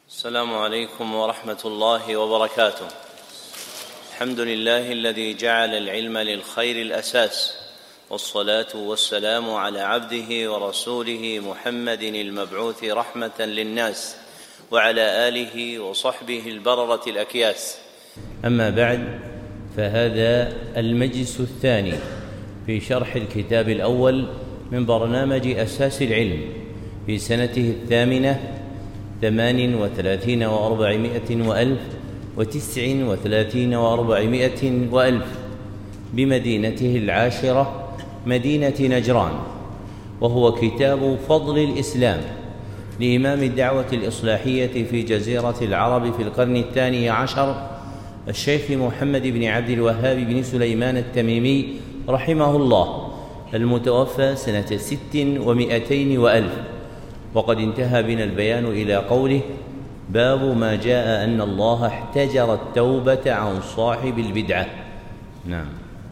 السلام عليكم ورحمة الله وبركاته. الحمد لله الذي جعل العلم للخير الأساس، والصلاة والسلام على عبده ورسوله محمد المبعوث رحمة للناس، وعلى آله وصحبه البررة الأكياس. أما بعد، فهذا المجلس الثاني في شرح الكتاب الأول من برنامج أساس العلم في سنته 38 و400 وألف 39 و400 وألف بمدينته العاشرة مدينة نجران، وهو كتاب فضل الإسلام لإمام الدعوة الإصلاحية في جزيرة العرب في القرن 12 الشيخ محمد بن عبد الوهاب بن سليمان التميمي رحمه الله، المتوفى سنة 600 وألف. وقد انتهى بنا البيان إلى قوله: باب ما جاء أن الله احتجر التوبة عن صاحب البدعة. نعم.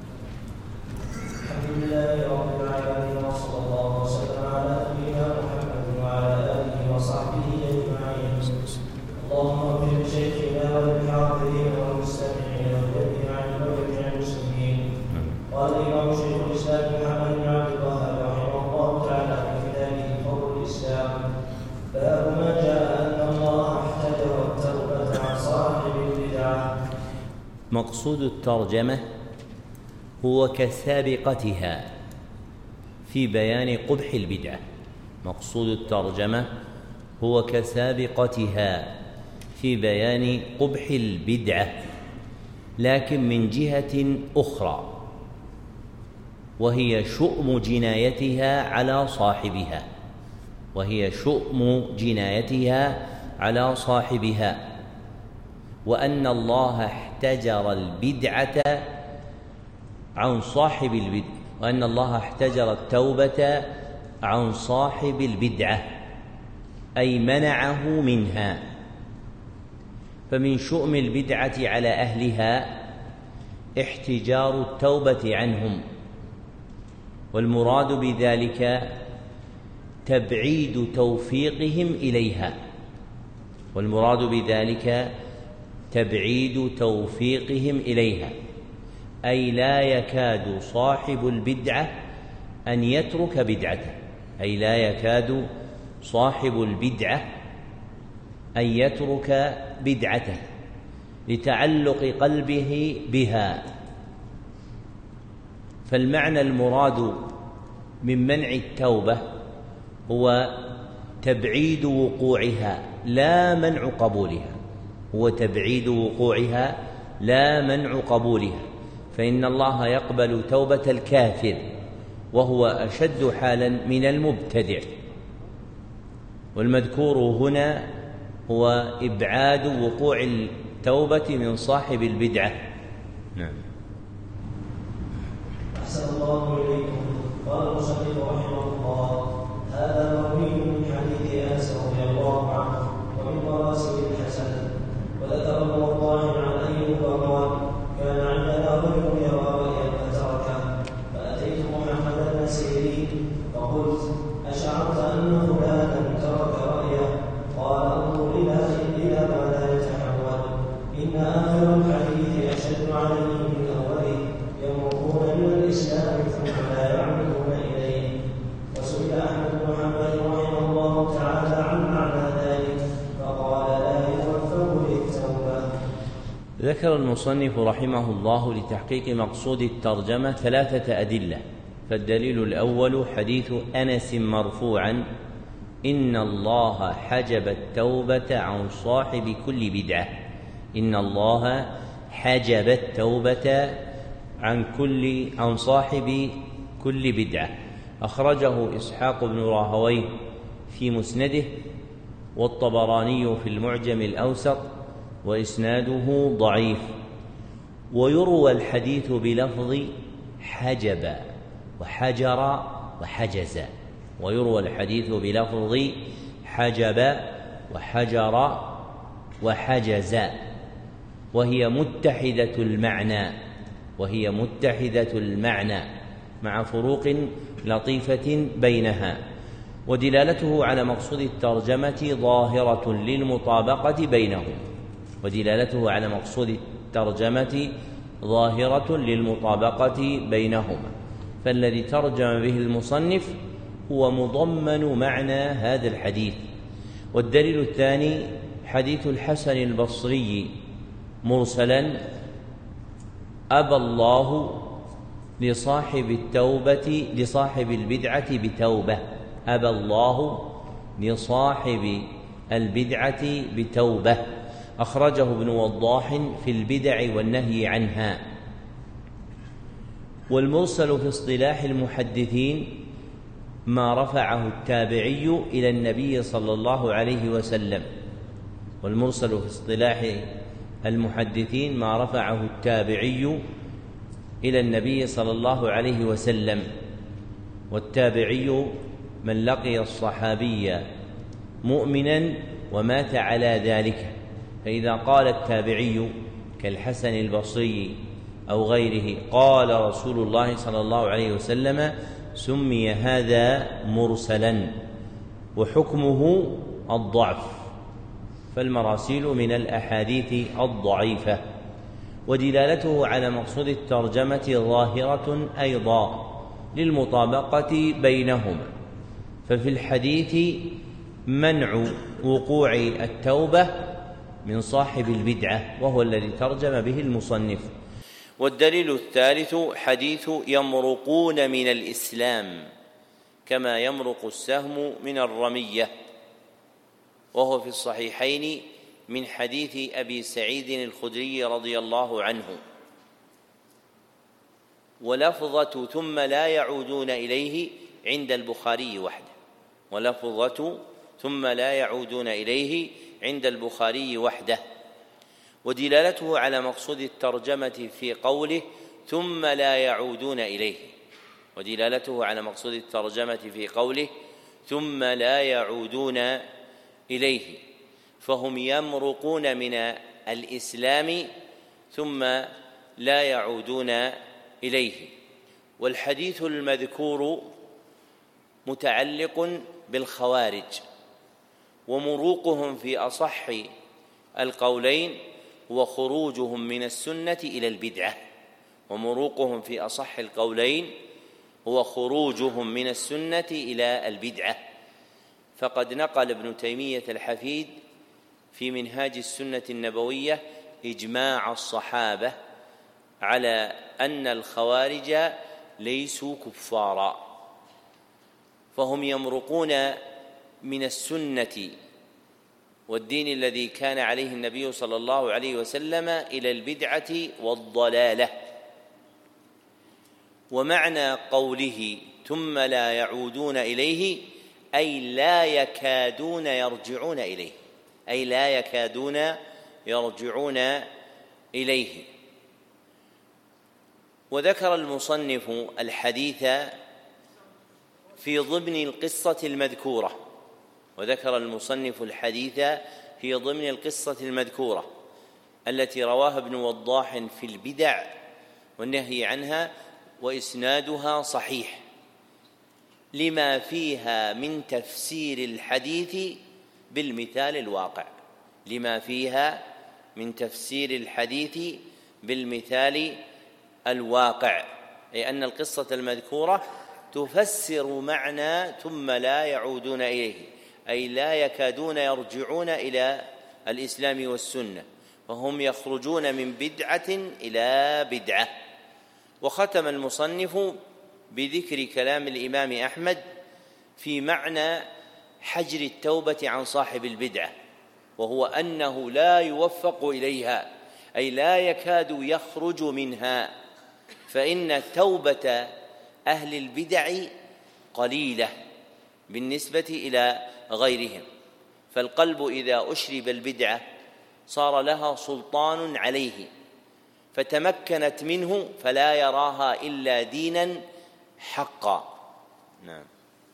الحمد لله رب العالمين، وصلى الله وسلم على نبينا محمد وعلى آله وصحبه أجمعين. اللهم اغفر لشيخنا وللحاضرين والمستمعين ولجميع المسلمين. قال الإمام شيخ الإسلام محمد بن عبد الوهاب رحمه الله تعالى في كتابه فضل الإسلام: باب ما جاء أن الله احتجر التوبة عن صاحب البدعة. مقصود الترجمة هو كسابقتها في بيان قبح البدعة. مقصود الترجمة هو كسابقتها في بيان قبح البدعة، لكن من جهة أخرى، وهي شؤم جنايتها على صاحبها، وأن الله احتجر البدعة عن صاحب البدعة، وأن الله احتجر التوبة عن صاحب البدعة، أي منعه منها. فمن شؤم البدعة على أهلها احتجار التوبة عنهم، والمراد بذلك تبعيد توفيقهم إليها، أي لا يكاد صاحب البدعة أن يترك بدعته لتعلق قلبه بها. فالمعنى المراد من منع التوبة هو تبعيد وقوعها لا منع قبولها، فإن الله يقبل توبة الكافر وهو أشد حالا من المبتدع، والمذكور هنا هو إبعاد وقوع التوبة من صاحب البدعة. نعم. أحسن الله إليكم. قال المصنف رحمه الله: هذا مروي من حديث أنس رضي الله عنه ومن مراسل الحسن. وذكر ابن وضاح عن أيوب قال: كان عندنا رجل يرى رأيا فتركه، فأتيت محمد بن سيرين فقلت: أشعرت أن فلانا ترك رأيه؟ قال: انظر إلى ما لا يتحول، إن آخر الحديث أشد عليه من أوله، يمرقون من الإسلام ثم لا يعملون إليه. وسئل أحمد بن محمد رحمه الله تعالى عن معنى ذلك فقال: لا يتوفق للتوبة. ذكر المصنف رحمه الله لتحقيق مقصود الترجمة 3 أدلة. فالدليل الأول حديث أنس مرفوعا: إن الله حجب التوبة عن صاحب كل بدعة. إن الله حجب التوبة عن صاحب كل بدعة. أخرجه إسحاق بن راهويه في مسنده، والطبراني في المعجم الأوسط، وإسناده ضعيف. ويروى الحديث بلفظ حجب وحجر وحجز، وهي متحدة المعنى مع فروق لطيفة بينها. ودلالته على مقصود الترجمة ظاهرة للمطابقة بينهما، ودلالته على مقصود الترجمة ظاهرة للمطابقة بينهما، فالذي ترجم به المصنف هو مضمن معنى هذا الحديث. والدليل الثاني حديث الحسن البصري مرسلا: أبى الله لصاحب البدعة بتوبة، أبى الله لصاحب البدعة بتوبة، أخرجه ابن وضاح في البدع والنهي عنها. والمرسل في اصطلاح المحدثين ما رفعه التابعي إلى النبي صلى الله عليه وسلم، والمرسل في اصطلاح المحدثين ما رفعه التابعي إلى النبي صلى الله عليه وسلم. والتابعي من لقي الصحابي مؤمنا ومات على ذلك، فإذا قال التابعي كالحسن البصري أو غيره قال رسول الله صلى الله عليه وسلم سمي هذا مرسلا، وحكمه الضعف، فالمراسيل من الأحاديث الضعيفة. ودلالته على مقصود الترجمة ظاهرة أيضا للمطابقة بينهما، ففي الحديث منع وقوع التوبة من صاحب البدعة، وهو الذي ترجم به المصنف. والدليل الثالث حديث يمرقون من الإسلام كما يمرق السهم من الرمية، وهو في الصحيحين من حديث أبي سعيد الخدري رضي الله عنه. ولفظة ثم لا يعودون إليه عند البخاري وحده، ولفظة ثم لا يعودون إليه عند البخاري وحده. ودلالته على مقصود الترجمة في قوله ثم لا يعودون إليه، ودلالته على مقصود الترجمة في قوله ثم لا يعودون إليه، فهم يمرقون من الإسلام ثم لا يعودون إليه. والحديث المذكور متعلق بالخوارج، ومروقهم في أصح القولين وخروجهم من السنة إلى البدعة، ومروقهم في أصح القولين وخروجهم من السنة إلى البدعة. فقد نقل ابن تيمية الحفيد في منهاج السنة النبوية إجماع الصحابة على أن الخوارج ليسوا كفارا، فهم يمرقون من السنة والدين الذي كان عليه النبي صلى الله عليه وسلم إلى البدعة والضلالة. ومعنى قوله ثم لا يعودون إليه أي لا يكادون يرجعون إليه، أي لا يكادون يرجعون إليه. وذكر المصنف الحديث في ضمن القصة المذكورة، وذكر المصنف الحديث في ضمن القصة المذكورة التي رواها ابن وضاح في البدع والنهي عنها، وإسنادها صحيح لما فيها من تفسير الحديث بالمثال الواقع، لما فيها من تفسير الحديث بالمثال الواقع، أي أن القصة المذكورة تفسر معنى ثم لا يعودون إليه، أي لا يكادون يرجعون إلى الإسلام والسنة، فهم يخرجون من بدعة إلى بدعة. وختم المصنف بذكر كلام الإمام أحمد في معنى حجر التوبة عن صاحب البدعة، وهو أنه لا يوفق إليها، أي لا يكاد يخرج منها، فإن توبة أهل البدع قليلة بالنسبة إلى غيرهم، فالقلب إذا أشرب البدعة صار لها سلطان عليه، فتمكنت منه فلا يراها إلا دينا حقا. نعم.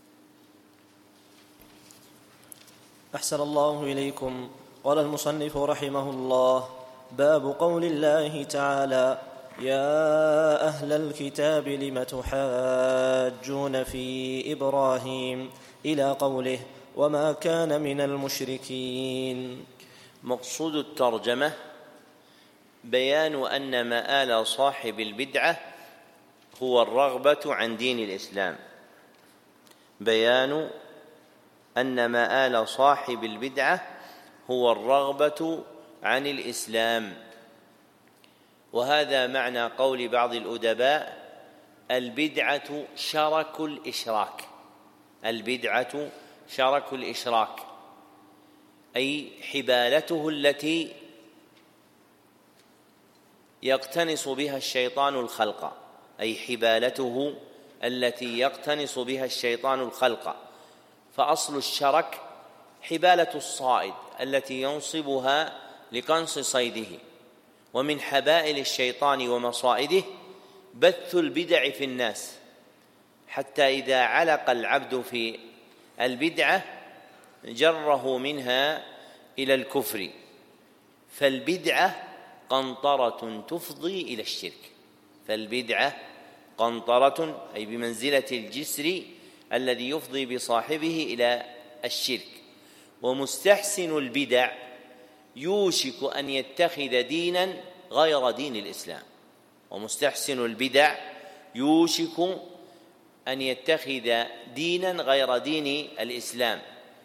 أحسن الله إليكم. قال المصنف رحمه الله: باب قول الله تعالى: يا أهل الكتاب لم تحاجون في إبراهيم إلى قوله وما كان من المشركين. مقصود الترجمة بيان أن مآل صاحب البدعة هو الرغبة عن دين الإسلام، بيان أن مآل صاحب البدعة هو الرغبة عن الإسلام. وهذا معنى قول بعض الأدباء: البدعة شرك الإشراك. البدعة شرك الإشراك، أي حبالته التي يقتنص بها الشيطان الخلق، أي حبالته التي يقتنص بها الشيطان الخلق. فأصل الشرك حبالة الصائد التي ينصبها لقنص صيده، ومن حبائل الشيطان ومصائده بث البدع في الناس، حتى إذا علق العبد في البدعة جره منها إلى الكفر. فالبدعة قنطرة تفضي إلى الشرك، فالبدعة قنطرة أي بمنزلة الجسر الذي يفضي بصاحبه إلى الشرك. ومستحسن البدع يوشك أن يتخذ دينا غير دين الإسلام، ومستحسن البدع يوشك أن يتخذ دينا غير دين الإسلام.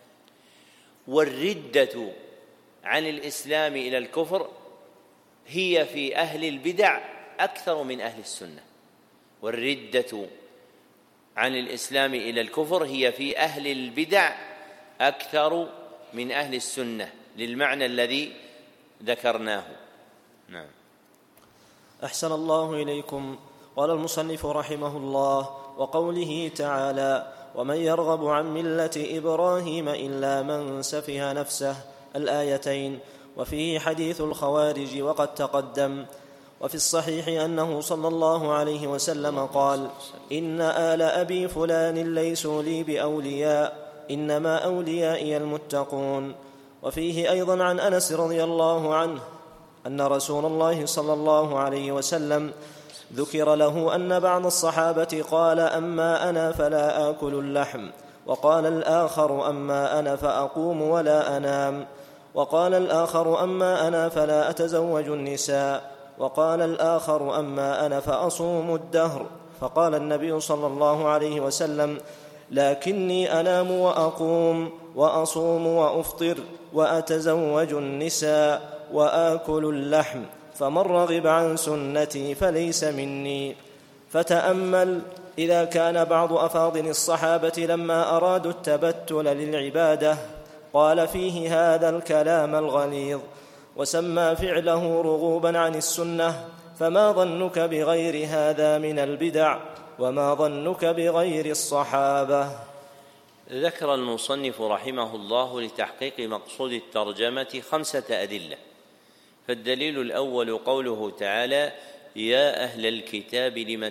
والردة عن الإسلام إلى الكفر هي في أهل البدع أكثر من أهل السنة. والردة عن الإسلام إلى الكفر هي في أهل البدع أكثر من أهل السنة، للمعنى الذي ذكرناه. نعم. أحسن الله إليكم. قال المصنف رحمه الله: وقوله تعالى: ومن يرغب عن ملة إبراهيم إلا من سفه نفسه، الآيتين. وفيه حديث الخوارج وقد تقدم. وفي الصحيح أنه صلى الله عليه وسلم قال: إن آل أبي فلان ليسوا لي بأولياء، إنما أوليائي المتقون. وفيه أيضا عن أنس رضي الله عنه أن رسول الله صلى الله عليه وسلم ذكر له أن بعض الصحابة قال: أما أنا فلا آكل اللحم، وقال الآخر: أما أنا فأقوم ولا أنام، وقال الآخر: أما أنا فلا أتزوج النساء، وقال الآخر: أما أنا فأصوم الدهر. فقال النبي صلى الله عليه وسلم: لكني أنام وأقوم وأصوم وأفطر وأتزوج النساء وآكل اللحم، فمن رغب عن سنتي فليس مني. فتأمل، إذا كان بعض أفاضل الصحابة لما أرادوا التبتل للعبادة قال فيه هذا الكلام الغليظ، وسمى فعله رغوبا عن السنة، فما ظنك بغير هذا من البدع؟ وما ظنك بغير الصحابة؟ ذكر المصنف رحمه الله لتحقيق مقصود الترجمة 5 أدلة. فالدليل الأول قوله تعالى: يا أهل الكتاب لم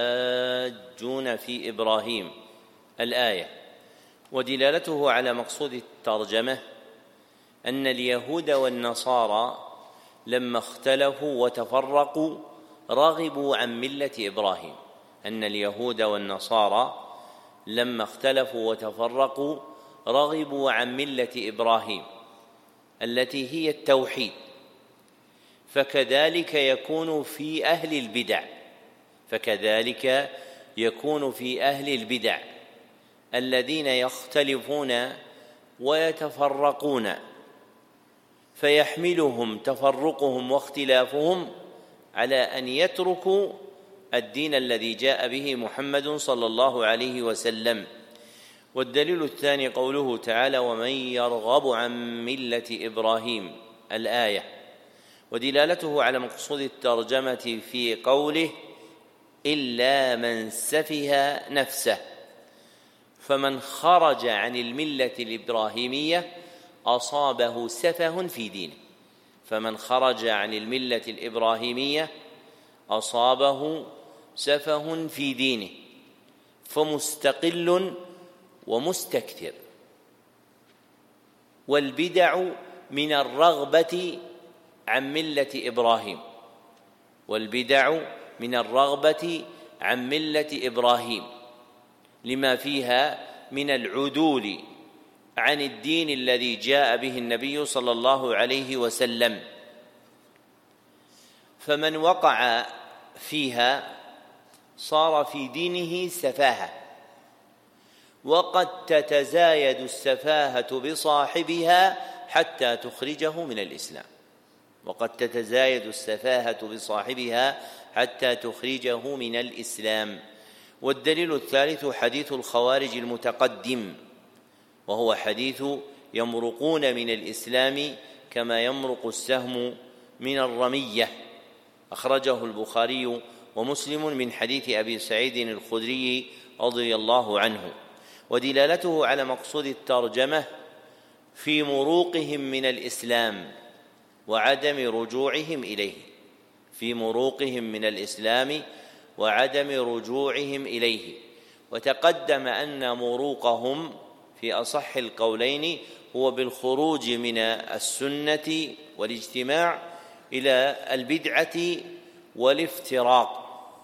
تحاجون في إبراهيم، الآية. ودلالته على مقصود الترجمة أن اليهود والنصارى لما اختلفوا وتفرقوا رغبوا عن ملة إبراهيم. أن اليهود والنصارى لما اختلفوا وتفرقوا رغبوا عن ملة إبراهيم التي هي التوحيد. فكذلك يكون في أهل البدع، فكذلك يكون في أهل البدع الذين يختلفون ويتفرقون، فيحملهم تفرقهم واختلافهم على أن يتركوا الدين الذي جاء به محمد صلى الله عليه وسلم. والدليل الثاني قوله تعالى: ومن يرغب عن ملة إبراهيم، الآية. ودلالته على مقصود الترجمة في قوله: إلا من سفه نفسه. فمن خرج عن الملة الإبراهيمية أصابه سفه في دينه، فمن خرج عن الملة الإبراهيمية أصابه سفه في دينه، فمستقل ومستكثر. والبدع من الرغبة عن ملة إبراهيم، والبدع من الرغبة عن ملة إبراهيم لما فيها من العدول عن الدين الذي جاء به النبي صلى الله عليه وسلم. فمن وقع فيها صار في دينه سفاهة، وقد تتزايد السفاهة بصاحبها حتى تخرجه من الإسلام، وقد تتزايد السفاهة بصاحبها حتى تخرجه من الإسلام. والدليل الثالث حديث الخوارج المتقدم، وهو حديث يمرقون من الإسلام كما يمرق السهم من الرمية، أخرجه البخاري ومسلم من حديث أبي سعيد الخدري رضي الله عنه. ودلالته على مقصود الترجمة في مروقهم من الإسلام وعدم رجوعهم إليه، في مروقهم من الإسلام وعدم رجوعهم إليه. وتقدم أن مروقهم في أصح القولين هو بالخروج من السنة والاجتماع إلى البدعة والافتراق،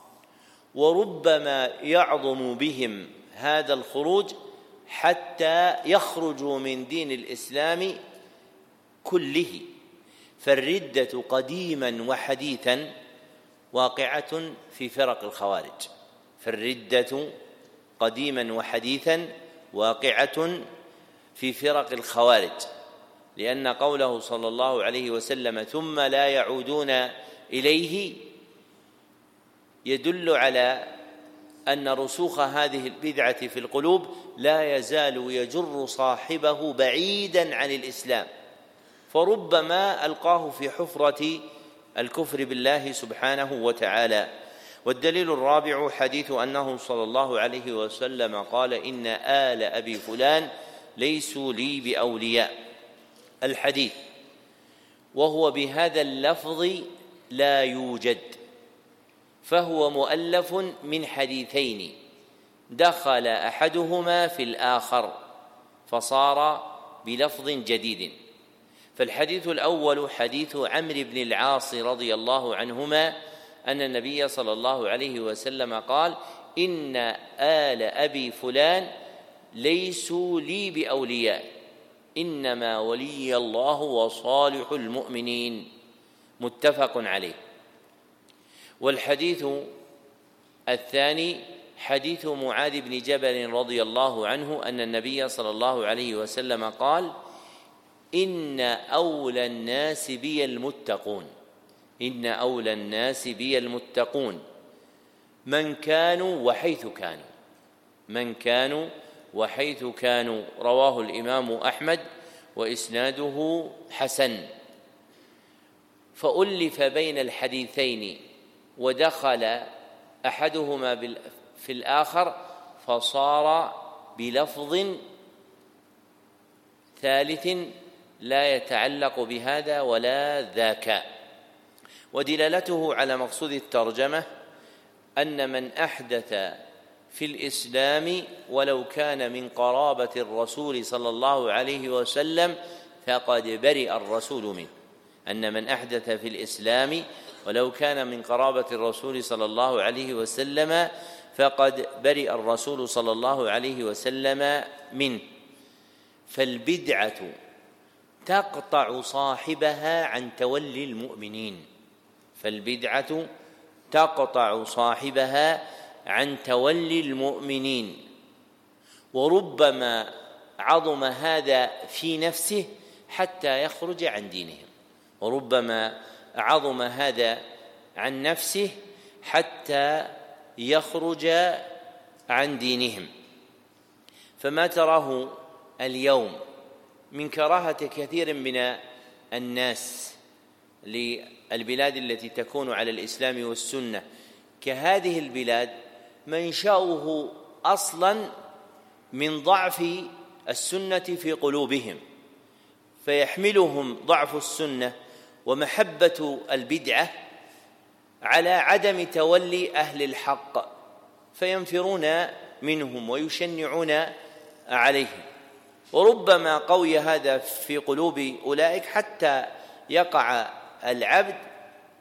وربما يعظم بهم هذا الخروج حتى يخرجوا من دين الإسلام كله. فالردة قديما وحديثا واقعة في فرق الخوارج، فالردة قديما وحديثا واقعة في فرق الخوارج، لأن قوله صلى الله عليه وسلم ثم لا يعودون إليه يدل على أن رسوخ هذه البدعة في القلوب لا يزال يجر صاحبه بعيدا عن الإسلام، فربما ألقاه في حفرة الكفر بالله سبحانه وتعالى. والدليل الرابع حديث أنه صلى الله عليه وسلم قال إن آل أبي فلان ليسوا لي بأولياء، الحديث وهو بهذا اللفظ لا يوجد، فهو مؤلف من حديثين دخل أحدهما في الآخر فصار بلفظ جديد. فالحديث الأول حديث عمرو بن العاص رضي الله عنهما أن النبي صلى الله عليه وسلم قال إن آل أبي فلان ليسوا لي بأولياء إنما ولي الله وصالح المؤمنين، متفق عليه. والحديث الثاني حديث معاذ بن جبل رضي الله عنه أن النبي صلى الله عليه وسلم قال إن أولى الناس بي المتقون، إن أولى الناس بي المتقون من كانوا وحيث كانوا، من كانوا وحيث كانوا، رواه الإمام أحمد وإسناده حسن. فألف بين الحديثين ودخل أحدهما في الآخر فصار بلفظ ثالث لا يتعلق بهذا ولا ذاك. ودلالته على مقصود الترجمة أن من أحدث في الإسلام ولو كان من قرابة الرسول صلى الله عليه وسلم فقد برئ الرسول منه، أن من أحدث في الإسلام ولو كان من قرابة الرسول صلى الله عليه وسلم فقد برئ الرسول صلى الله عليه وسلم منه. فالبدعة تقطع صاحبها عن تولي المؤمنين، فالبدعة تقطع صاحبها عن تولي المؤمنين، وربما عظم هذا في نفسه حتى يخرج عن دينهم، وربما عظم هذا عن نفسه حتى يخرج عن دينهم. فما تراه اليوم من كراهة كثير من الناس للبلاد التي تكون على الإسلام والسنة كهذه البلاد منشأه أصلا من ضعف السنة في قلوبهم، فيحملهم ضعف السنة ومحبة البدعة على عدم تولي أهل الحق، فينفرون منهم ويشنعون عليهم. وربما قوي هذا في قلوب أولئك حتى يقع العبد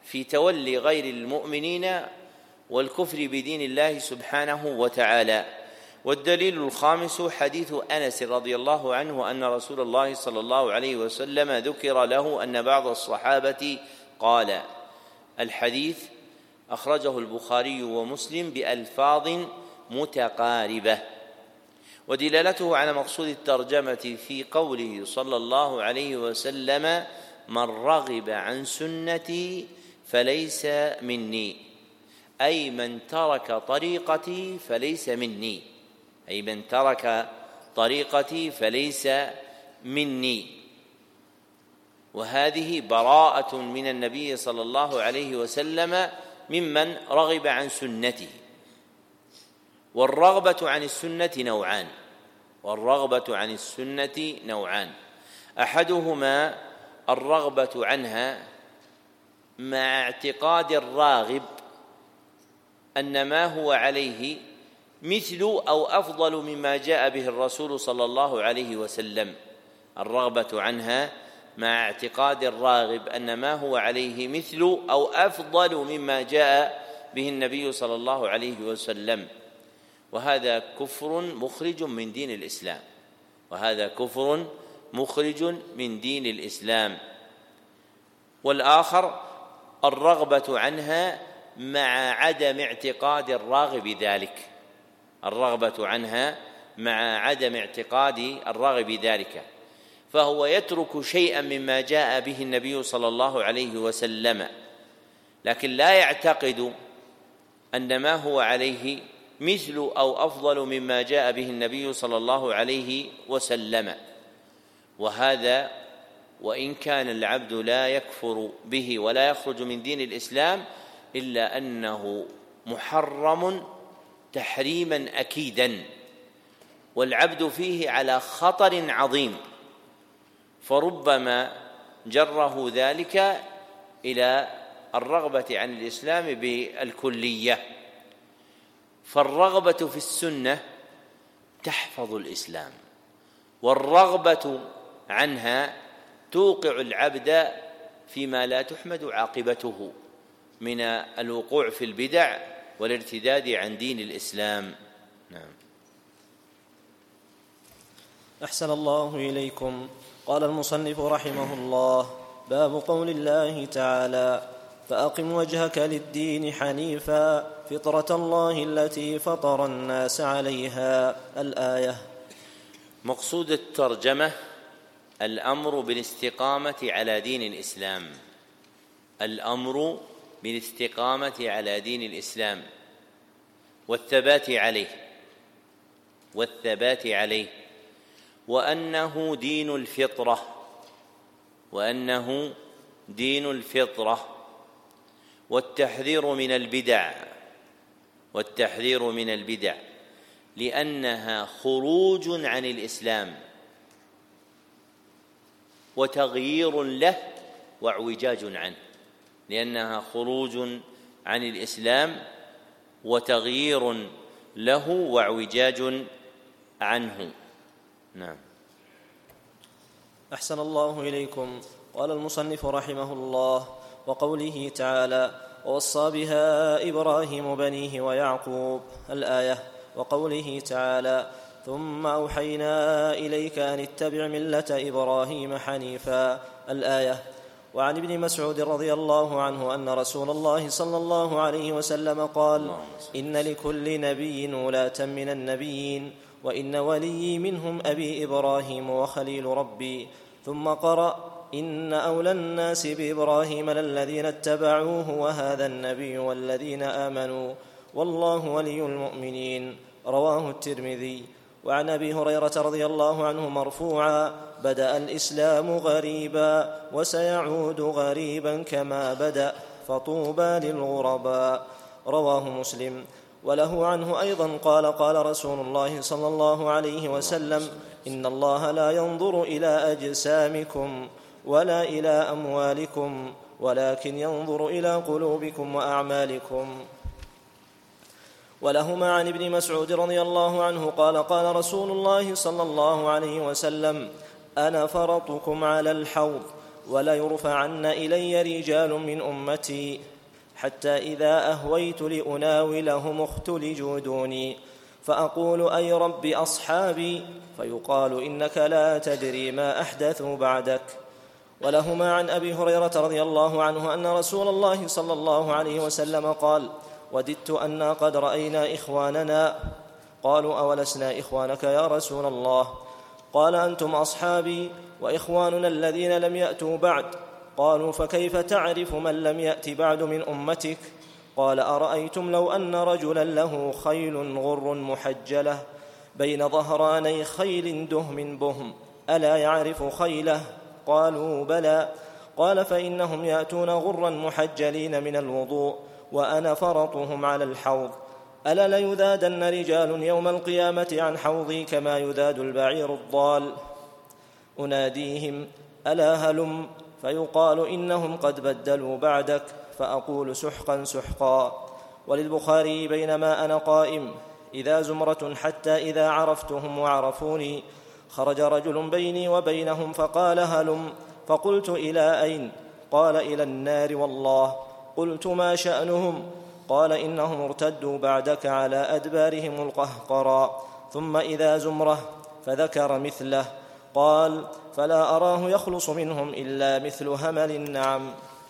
في تولي غير المؤمنين والكفر بدين الله سبحانه وتعالى. والدليل الخامس حديث أنس رضي الله عنه أن رسول الله صلى الله عليه وسلم ذكر له أن بعض الصحابة قال. الحديث أخرجه البخاري ومسلم بألفاظ متقاربة. ودلالته على مقصود الترجمة في قوله صلى الله عليه وسلم: من رغب عن سنتي فليس مني، أي من ترك طريقتي فليس مني، أي من ترك طريقتي فليس مني. وهذه براءة من النبي صلى الله عليه وسلم ممن رغب عن سنته. والرغبة عن السنة نوعان، أحدهما الرغبة عنها مع اعتقاد الراغب أن ما هو عليه مثل أو أفضل مما جاء به الرسول صلى الله عليه وسلم. الرغبة عنها مع اعتقاد الراغب أن ما هو عليه مثل أو أفضل مما جاء به النبي صلى الله عليه وسلم. وهذا كفر مخرج من دين الإسلام. والآخر الرغبة عنها مع عدم اعتقاد الراغب ذلك، فهو يترك شيئا مما جاء به النبي صلى الله عليه وسلم، لكن لا يعتقد أن ما هو عليه مثل أو أفضل مما جاء به النبي صلى الله عليه وسلم. وهذا وإن كان العبد لا يكفر به ولا يخرج من دين الإسلام، إلا أنه محرم تحريما أكيدا، والعبد فيه على خطر عظيم، فربما جره ذلك إلى الرغبة عن الإسلام بالكلية. فالرغبة في السنة تحفظ الإسلام، والرغبة عنها توقع العبد فيما لا تحمد عاقبته من الوقوع في البدع والارتداد عن دين الإسلام. نعم. أحسن الله إليكم. قال المصنف رحمه الله: باب قول الله تعالى: فأقم وجهك للدين حنيفا فطرة الله التي فطر الناس عليها. الآية. مقصود الترجمة الأمر بالاستقامة على دين الإسلام والثبات عليه، وأنه دين الفطرة، والتحذير من البدع لأنها خروج عن الإسلام وتغيير له واعوجاج عنه. نعم. أحسن الله إليكم. قال المصنف رحمه الله: وقوله تعالى: ووصى بها إبراهيم بنيه ويعقوب. الآية. وقوله تعالى: ثم أوحينا إليك أن اتبع ملة إبراهيم حنيفا. الآية. وعن ابن مسعود رضي الله عنه أن رسول الله صلى الله عليه وسلم قال: إن لكل نبي ولاة من النبيين، وإن وليي منهم أبي إبراهيم وخليل ربي. ثم قرأ: إن أولى الناس بإبراهيم للذين اتبعوه وهذا النبي والذين آمنوا والله ولي المؤمنين. رواه الترمذي. وعن أبي هريرة رضي الله عنه مرفوعا: بدأ الإسلام غريبا وسيعود غريبا كما بدأ فطوبى للغرباء. رواه مسلم. وله عنه أيضا قال: قال رسول الله صلى الله عليه وسلم: إن الله لا ينظر إلى أجسامكم ولا إلى أموالكم ولكن ينظر إلى قلوبكم وأعمالكم. ولهما عن ابن مسعود رضي الله عنه قال: قال رسول الله صلى الله عليه وسلم: أنا فرطكم على الحوض، وليرفعن إلي رجال من أمتي حتى إذا أهويت لأناولهم اختلجوا دوني فأقول أي رب أصحابي، فيقال إنك لا تدري ما أحدثوا بعدك. ولهما عن أبي هريرة رضي الله عنه أن رسول الله صلى الله عليه وسلم قال: وددت أنا قد رأينا إخواننا. قالوا: أولسنا إخوانك يا رسول الله؟ قال: أنتم أصحابي وإخواننا الذين لم يأتوا بعد. قالوا: فكيف تعرف من لم يأت بعد من أمتك؟ قال: أرأيتم لو أن رجلا له خيل غر محجلة بين ظهراني خيل دهم بهم، ألا يعرف خيله؟ قالوا: بلى. قال: فإنهم يأتون غرا محجلين من الوضوء، وأنا فرطهم على الحوض. ألا ليذادن رجال يوم القيامة عن حوضي كما يذاد البعير الضال. أناديهم: ألا هلم؟ فيقال: إنهم قد بدلوا بعدك. فأقول: سحقا سحقا. وللبخاري: بينما أنا قائم إذا زمرة حتى إذا عرفتهم وعرفوني خرج رجل بيني وبينهم فقال: هلم؟ فقلت: إلى أين؟ قال: إلى النار والله. قلت: ما شأنهم؟ قال: إنهم ارتدوا بعدك على أدبارهم القهقرا. ثم إذا زمرة، فذكر مثله. قال: فلا أراه يخلص منهم إلا مثل همل النعم.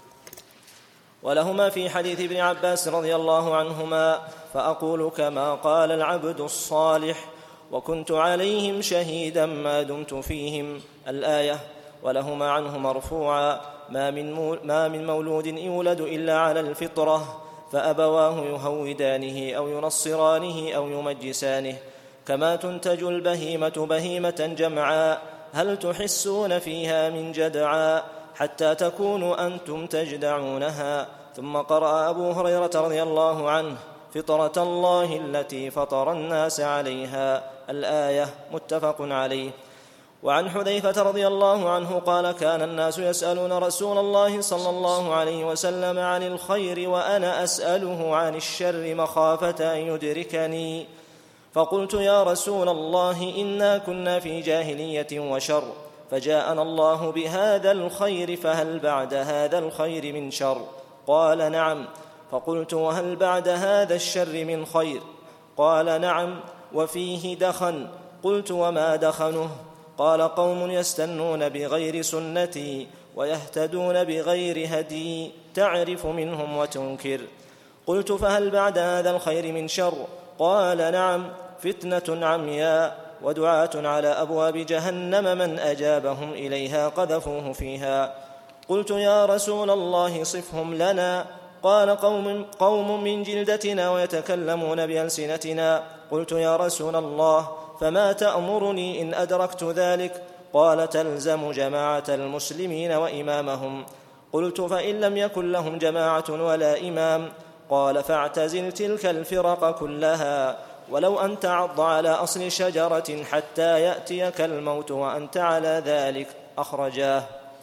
ولهما في حديث ابن عباس رضي الله عنهما: فأقول كما قال العبد الصالح وكنت عليهم شهيدا ما دمت فيهم، الآية. ولهما عنه مرفوعا: ما من مولود يولد إلا على الفطرة، فأبواه يهودانه أو ينصرانه أو يمجسانه، كما تنتج البهيمة بهيمة جمعاء، هل تحسون فيها من جدعاء حتى تكونوا أنتم تجدعونها. ثم قرأ أبو هريرة رضي الله عنه: فطرة الله التي فطر الناس عليها، الآية، متفق عليه. وعن حذيفة رضي الله عنه قال: كان الناس يسألون رسول الله صلى الله عليه وسلم عن الخير وأنا أسأله عن الشر مخافة أن يدركني، فقلت: يا رسول الله إنا كنا في جاهلية وشر، فجاءنا الله بهذا الخير، فهل بعد هذا الخير من شر؟ قال: نعم. فقلت: وهل بعد هذا الشر من خير؟ قال: نعم، وفيه دخن. قلت: وما دخنه؟ قال: قوم يستنون بغير سنتي ويهتدون بغير هدي، تعرف منهم وتنكر. قلت: فهل بعد هذا الخير من شر؟ قال: نعم، فتنة عمياء ودعاة على أبواب جهنم من أجابهم إليها قذفوه فيها. قلت: يا رسول الله صفهم لنا. قال: قوم من جلدتنا ويتكلمون بألسنتنا. قلت: يا رسول الله فما تأمرني إن أدركت ذلك؟ قال: تلزم جماعة المسلمين وإمامهم. قلت: فإن لم يكن لهم جماعة ولا إمام؟ قال: فاعتزل تلك الفرق كلها، ولو أن تعض على أصل شجرة حتى يأتيك الموت وأنت على ذلك، أخرجاه.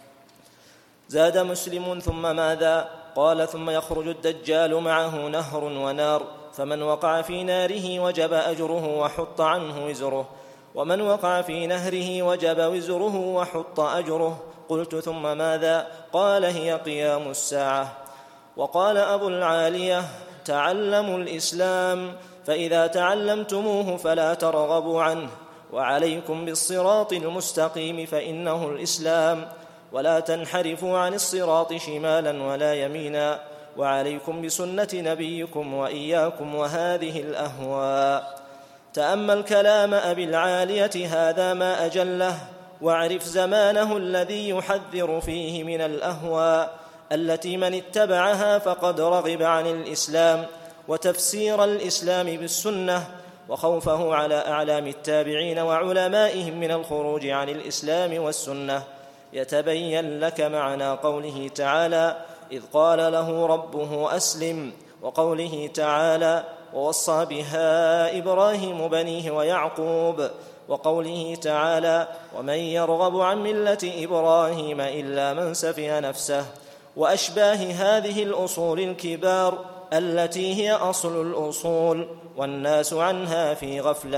زاد مسلم: ثم ماذا؟ قال: ثم يخرج الدجال معه نهر ونار، فمن وقع في ناره وجب أجره وحط عنه وزره، ومن وقع في نهره وجب وزره وحط أجره. قلت: ثم ماذا؟ قال: هي قيام الساعة. وقال أبو العالية: تعلموا الإسلام، فإذا تعلمتموه فلا ترغبوا عنه، وعليكم بالصراط المستقيم فإنه الإسلام، ولا تنحرفوا عن الصراط شمالا ولا يمينا، وعليكم بسنة نبيكم وإياكم وهذه الأهواء. تأمل كلام أبي العالية هذا ما أجله، واعرف زمانه الذي يحذر فيه من الأهواء التي من اتبعها فقد رغب عن الإسلام وتفسير الإسلام بالسنة، وخوفه على أعلام التابعين وعلمائهم من الخروج عن الإسلام والسنة. يتبين لك معنى قوله تعالى: إذ قال له ربه أسلم، وقوله تعالى: ووصى بها إبراهيم بنيه ويعقوب، وقوله تعالى: ومن يرغب عن ملة إبراهيم إلا من سفه نفسه، وأشباه هذه الأصول الكبار التي هي أصل الأصول والناس عنها في غفلة،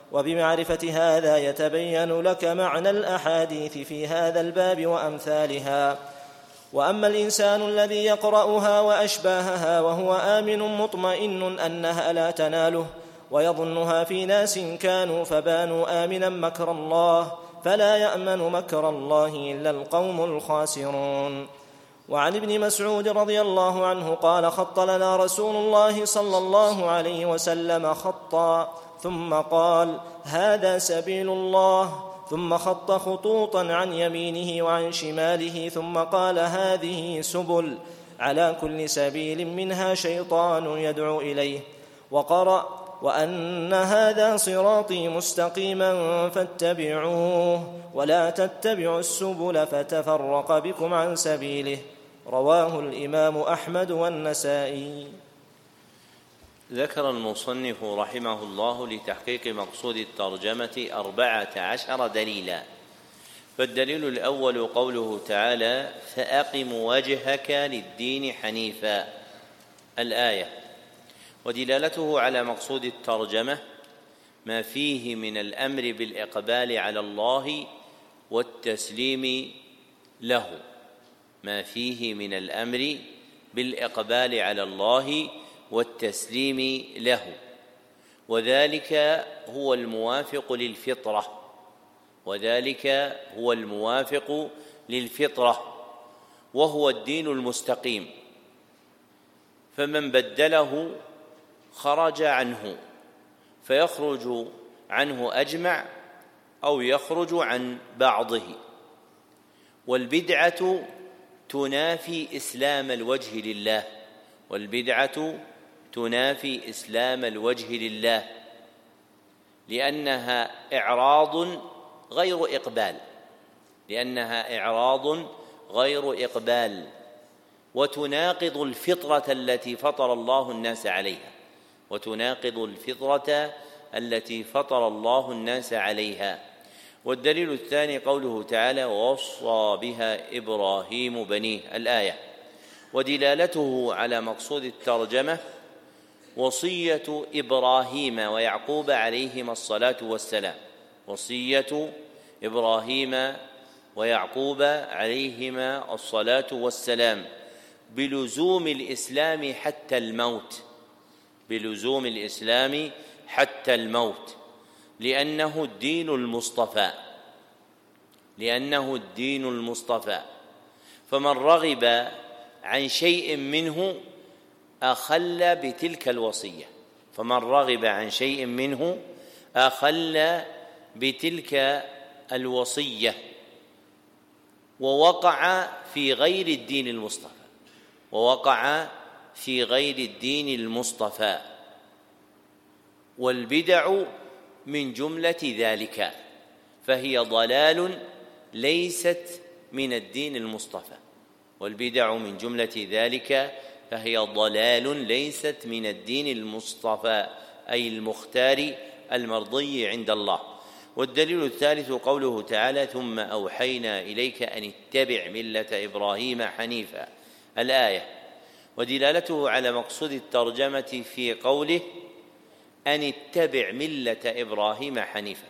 وبمعرفة هذا يتبين لك معنى الأحاديث في هذا الباب وأمثالها. وأما الإنسان الذي يقرأها وأشباهها وهو آمن مطمئن أنها لا تناله ويظنها في ناس كانوا فبانوا آمنا مكر الله، فلا يأمن مكر الله إلا القوم الخاسرون. وعن ابن مسعود رضي الله عنه قال: خط لنا رسول الله صلى الله عليه وسلم خطا ثم قال: هذا سبيل الله، ثم خط خطوطا عن يمينه وعن شماله ثم قال: هذه سبل، على كل سبيل منها شيطان يدعو إليه. وقرأ: وأن هذا صراطي مستقيما فاتبعوه ولا تتبعوا السبل فتفرق بكم عن سبيله. رواه الإمام أحمد والنسائي. ذكر المصنف رحمه الله لتحقيق مقصود الترجمة 14 دليلا. فالدليل الأول قوله تعالى: فأقم وجهك للدين حنيفا، الآية. ودلالته على مقصود الترجمة ما فيه من الأمر بالإقبال على الله والتسليم له، ما فيه من الأمر بالإقبال على الله والتسليم له، وذلك هو الموافق للفطرة، وذلك هو الموافق للفطرة وهو الدين المستقيم. فمن بدله خرج عنه، فيخرج عنه أجمع أو يخرج عن بعضه. والبدعة تنافي إسلام الوجه لله، والبدعة تنافي إسلام الوجه لله، لأنها إعراض غير إقبال، لأنها إعراض غير إقبال، وتناقض الفطرة التي فطر الله الناس عليها، وتناقض الفطرة التي فطر الله الناس عليها. والدليل الثاني قوله تعالى: ووصى بها إبراهيم بنيه، الآية. ودلالته على مقصود الترجمة وصية إبراهيم ويعقوب عليهما الصلاة والسلام، وصية إبراهيم ويعقوب عليهما الصلاة والسلام بلزوم الإسلام حتى الموت، بلزوم الإسلام حتى الموت، لأنه الدين المصطفى، لأنه الدين المصطفى. فمن رغب عن شيء منه أخل بتلك الوصية، فمن رغب عن شيء منه أخل بتلك الوصية ووقع في غير الدين المصطفى، ووقع في غير الدين المصطفى. والبدع من جملة ذلك، فهي ضلال ليست من الدين المصطفى، والبدع من جملة ذلك فهي ضلال ليست من الدين المصطفى، أي المختار المرضي عند الله. والدليل الثالث قوله تعالى: ثم أوحينا إليك أن اتبع ملة إبراهيم حنيفا، الآية. ودلالته على مقصود الترجمة في قوله: أن اتبع ملة إبراهيم حنيفا،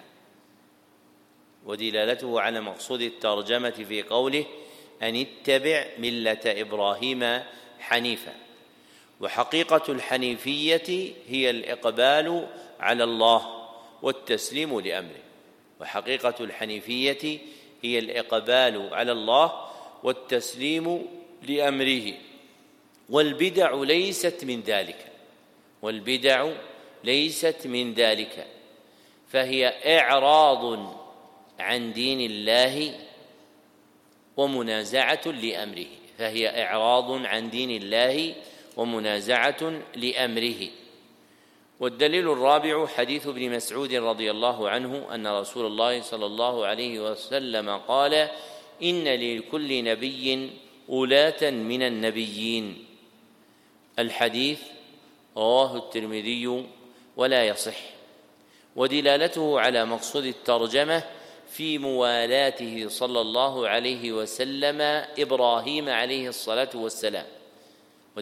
ودلالته على مقصود الترجمة في قوله: أن اتبع ملة إبراهيم حنيفا. وحقيقة الحنيفية هي الإقبال على الله والتسليم لأمره، وحقيقة الحنيفية هي الإقبال على الله والتسليم لأمره. والبدع ليست من ذلك، والبدع ليست من ذلك، فهي إعراض عن دين الله ومنازعة لأمره، فهي إعراض عن دين الله ومنازعة لأمره. والدليل الرابع حديث ابن مسعود رضي الله عنه أن رسول الله صلى الله عليه وسلم قال: إن لكل نبي ولاة من النبيين، الحديث رواه الترمذي ولا يصح. ودلالته على مقصود الترجمة في موالاته صلى الله عليه وسلم إبراهيم عليه الصلاة والسلام،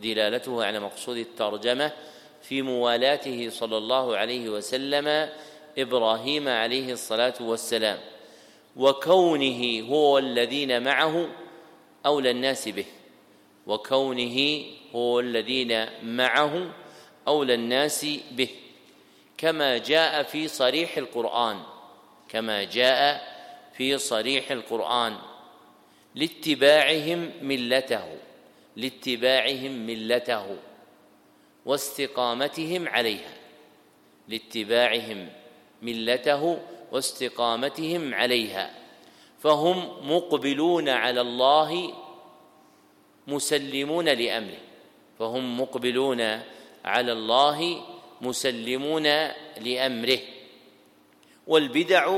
ودلالته على مقصود الترجمة في موالاته صلى الله عليه وسلم إبراهيم عليه الصلاة والسلام، وكونه هو الذين معه أولى الناس به، وكونه هو الذين معه أولى الناس به، كما جاء في صريح القرآن، كما جاء في صريح القرآن، لاتباعهم ملته واستقامتهم عليها، لاتباعهم ملته واستقامتهم عليها، فهم مقبلون على الله مسلمون لأمره، فهم مقبلون على الله مسلمون لأمره. والبدع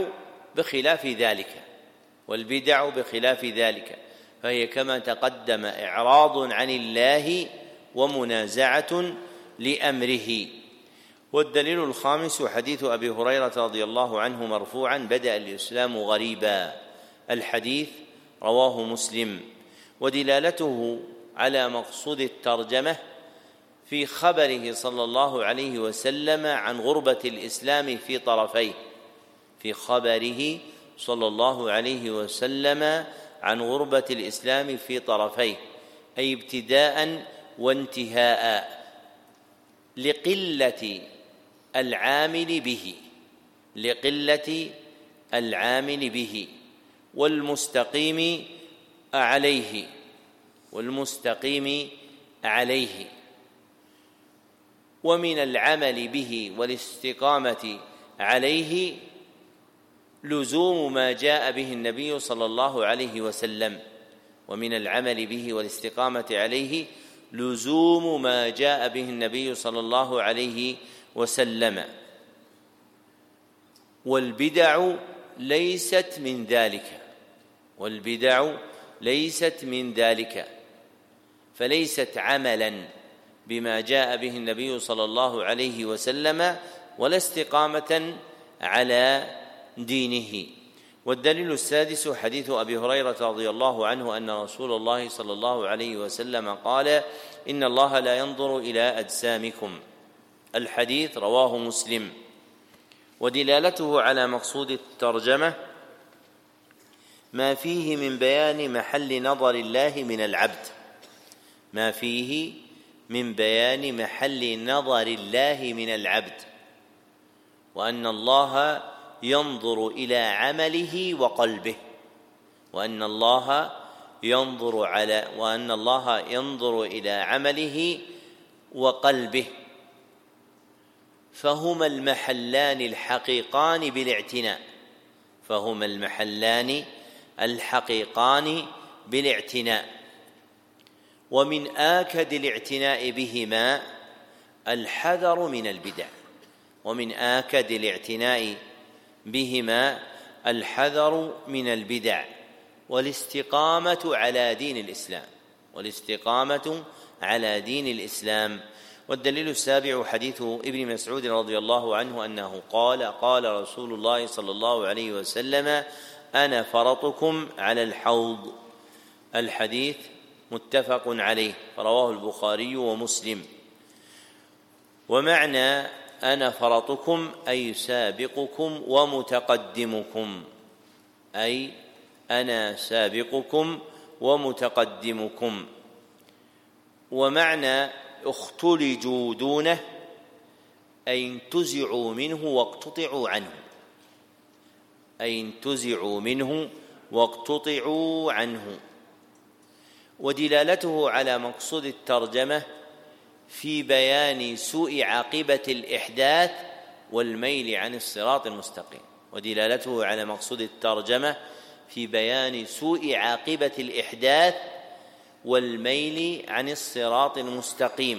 بخلاف ذلك، فهي كما تقدم إعراض عن الله ومنازعة لأمره. والدليل الخامس حديث أبي هريرة رضي الله عنه مرفوعا: بدأ الإسلام غريبا. الحديث رواه مسلم. ودلالته على مقصود الترجمة في خبره صلى الله عليه وسلم عن غربة الإسلام في طرفيه، في خبره صلى الله عليه وسلم عن غربة الإسلام في طرفيه، أي ابتداء وانتهاء، لقلة العامل به والمستقيم عليه. ومن العمل به والاستقامة عليه لزوم ما جاء به النبي صلى الله عليه وسلم، ومن العمل به والاستقامة عليه لزوم ما جاء به النبي صلى الله عليه وسلم. والبدع ليست من ذلك، فليست عملا بما جاء به النبي صلى الله عليه وسلم ولا استقامة على دينه. والدليل السادس حديث أبي هريرة رضي الله عنه أن رسول الله صلى الله عليه وسلم قال: إن الله لا ينظر إلى أجسامكم. الحديث رواه مسلم. ودلالته على مقصود الترجمة ما فيه من بيان محل نظر الله من العبد، ما فيه من بيان محل نظر الله من العبد، وأن الله ينظر إلى عمله وقلبه، وأن الله ينظر إلى عمله وقلبه، فهما المحلان الحقيقان بالاعتناء. ومن آكد الاعتناء بهما الحذر من البدع والاستقامة على دين الإسلام. والدليل السابع حديث ابن مسعود رضي الله عنه أنه قال: قال رسول الله صلى الله عليه وسلم: أنا فرطكم على الحوض. الحديث متفق عليه، رواه البخاري ومسلم. ومعنى أنا فرطكم أي سابقكم ومتقدمكم، أي أنا سابقكم ومتقدمكم. ومعنى اختلجوا دونه أي انتزعوا منه واقتطعوا عنه. ودلالته على مقصود الترجمة في بيان سوء عاقبة الإحداث والميل عن الصراط المستقيم، ودلالته على مقصود الترجمة في بيان سوء عاقبة الإحداث والميل عن الصراط المستقيم،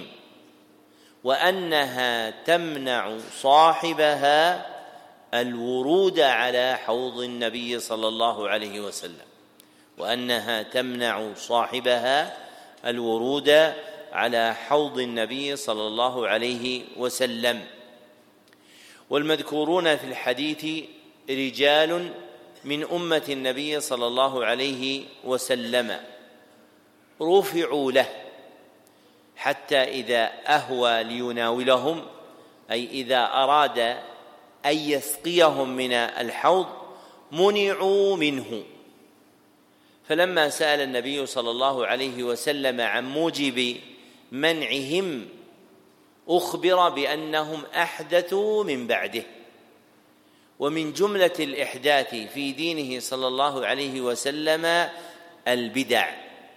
وأنها تمنع صاحبها الورود على حوض النبي صلى الله عليه وسلم، وأنها تمنع صاحبها الورود على حوض النبي صلى الله عليه وسلم. والمذكورون في الحديث رجال من أمة النبي صلى الله عليه وسلم رفعوا له حتى إذا أهوى ليناولهم، أي إذا أراد أن يسقيهم من الحوض منعوا منه. فلما سأل النبي صلى الله عليه وسلم عن موجب منعهم أخبر بأنهم أحدثوا من بعده. ومن جملة الإحداث في دينه صلى الله عليه وسلم البدع،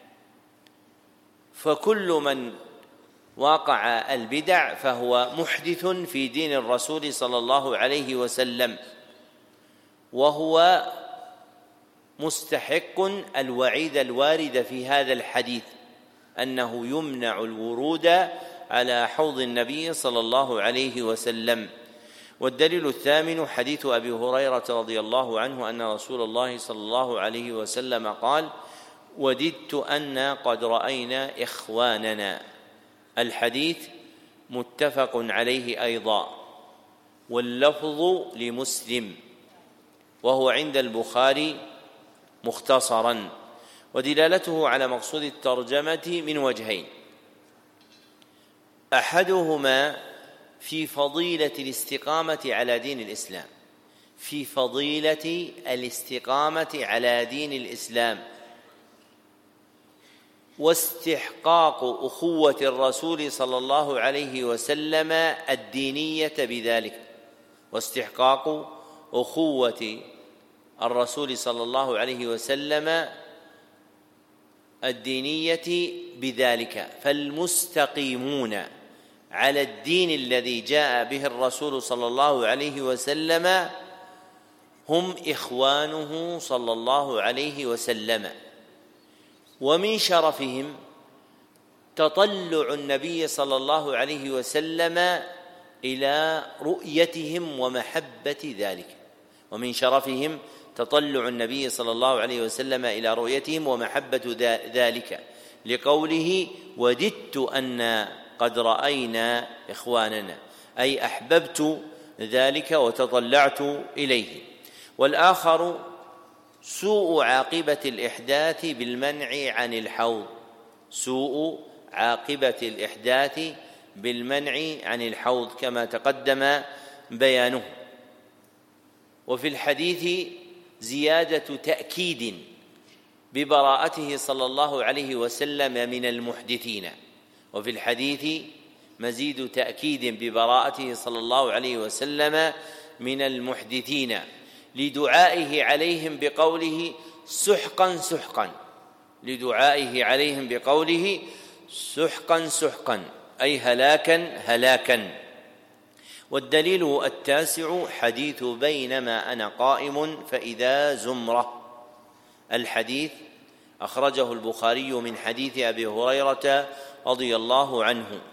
فكل من وقع البدع فهو محدث في دين الرسول صلى الله عليه وسلم، وهو مستحق الوعيد الوارد في هذا الحديث أنه يمنع الورود على حوض النبي صلى الله عليه وسلم. والدليل الثامن حديث أبي هريرة رضي الله عنه أن رسول الله صلى الله عليه وسلم قال: وددت أنا قد رأينا إخواننا. الحديث متفق عليه أيضا، واللفظ لمسلم، وهو عند البخاري مختصرا. ودلالته على مقصود الترجمة من وجهين: أحدهما في فضيلة الاستقامة على دين الإسلام، في فضيلة الاستقامة على دين الإسلام، واستحقاق أخوة الرسول صلى الله عليه وسلم الدينية بذلك، واستحقاق أخوة الرسول صلى الله عليه وسلم الدينية بذلك. فالمستقيمون على الدين الذي جاء به الرسول صلى الله عليه وسلم هم إخوانه صلى الله عليه وسلم. ومن شرفهم تطلع النبي صلى الله عليه وسلم إلى رؤيتهم ومحبة ذلك، ومن شرفهم تطلع النبي صلى الله عليه وسلم إلى رؤيتهم ومحبة ذلك، لقوله: وددت أن قد رأينا إخواننا، أي أحببت ذلك وتطلعت إليه. والآخر سوء عاقبة الإحداث بالمنع عن الحوض، سوء عاقبة الإحداث بالمنع عن الحوض كما تقدم بيانه. وفي الحديث زيادة تأكيد ببراءته صلى الله عليه وسلم من المحدثين، وفي الحديث مزيد تأكيد ببراءته صلى الله عليه وسلم من المحدثين، لدعائه عليهم بقوله: سحقا سحقا، لدعائه عليهم بقوله: سحقا سحقا، أي هلاكا هلاكا. والدليل التاسع حديث: بينما أنا قائم فإذا زمرة. الحديث أخرجه البخاري من حديث أبي هريرة رضي الله عنه.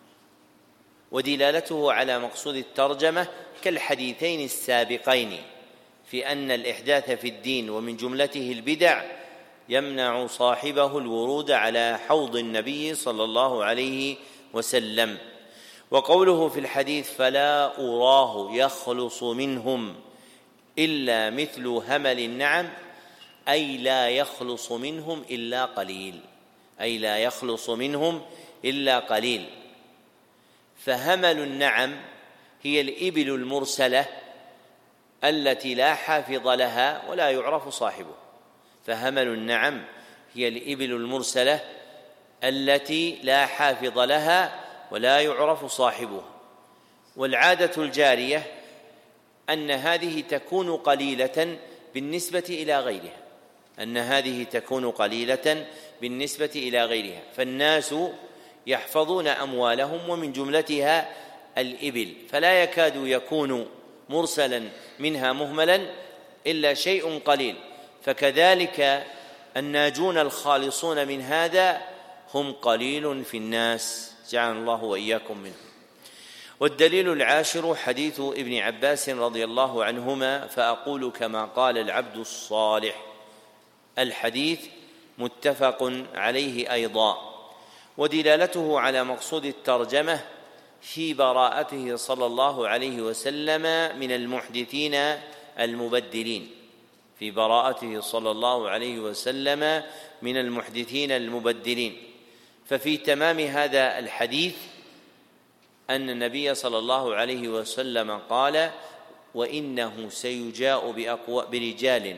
ودلالته على مقصود الترجمة كالحديثين السابقين في أن الإحداث في الدين ومن جملته البدع يمنع صاحبه الورود على حوض النبي صلى الله عليه وسلم. وقوله في الحديث: فلا أراه يخلص منهم إلا مثل همل النعم، أي لا يخلص منهم إلا قليل، أي لا يخلص منهم إلا قليل. فهمل النعم هي الإبل المرسلة التي لا حافظ لها ولا يعرف صاحبه، فهمل النعم هي الإبل المرسلة التي لا حافظ لها ولا يعرف صاحبها. والعادة الجارية أن هذه تكون قليلة بالنسبة إلى غيرها، أن هذه تكون قليلة بالنسبة إلى غيرها، فالناس يحفظون أموالهم ومن جملتها الإبل، فلا يكاد يكون مرسلا منها مهملا إلا شيء قليل. فكذلك الناجون الخالصون من هذا هم قليل في الناس، جعلنا الله وإياكم منهم. والدليل العاشر حديث ابن عباس رضي الله عنهما: فأقول كما قال العبد الصالح. الحديث متفق عليه أيضا. ودلالته على مقصود الترجمة في براءته صلى الله عليه وسلم من المحدثين المبدلين، في براءته صلى الله عليه وسلم من المحدثين المبدلين. ففي تمام هذا الحديث أن النبي صلى الله عليه وسلم قال: وإنه سيجاء برجال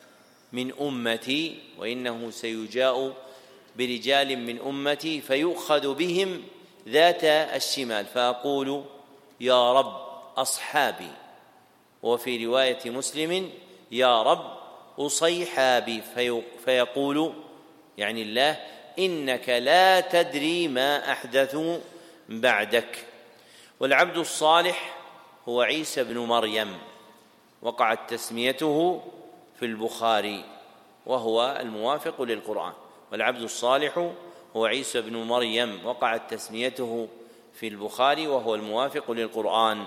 من أمتي فيؤخذ بهم ذات الشمال فأقول يا رب أصحابي، وفي رواية مسلم يا رب أصيحابي، فيقول يعني الله إنك لا تدري ما أحدثوا بعدك. والعبد الصالح هو عيسى بن مريم، وقعت تسميته في البخاري وهو الموافق للقرآن. والعبد الصالح هو عيسى بن مريم، وقعت تسميته في البخاري وهو الموافق للقرآن.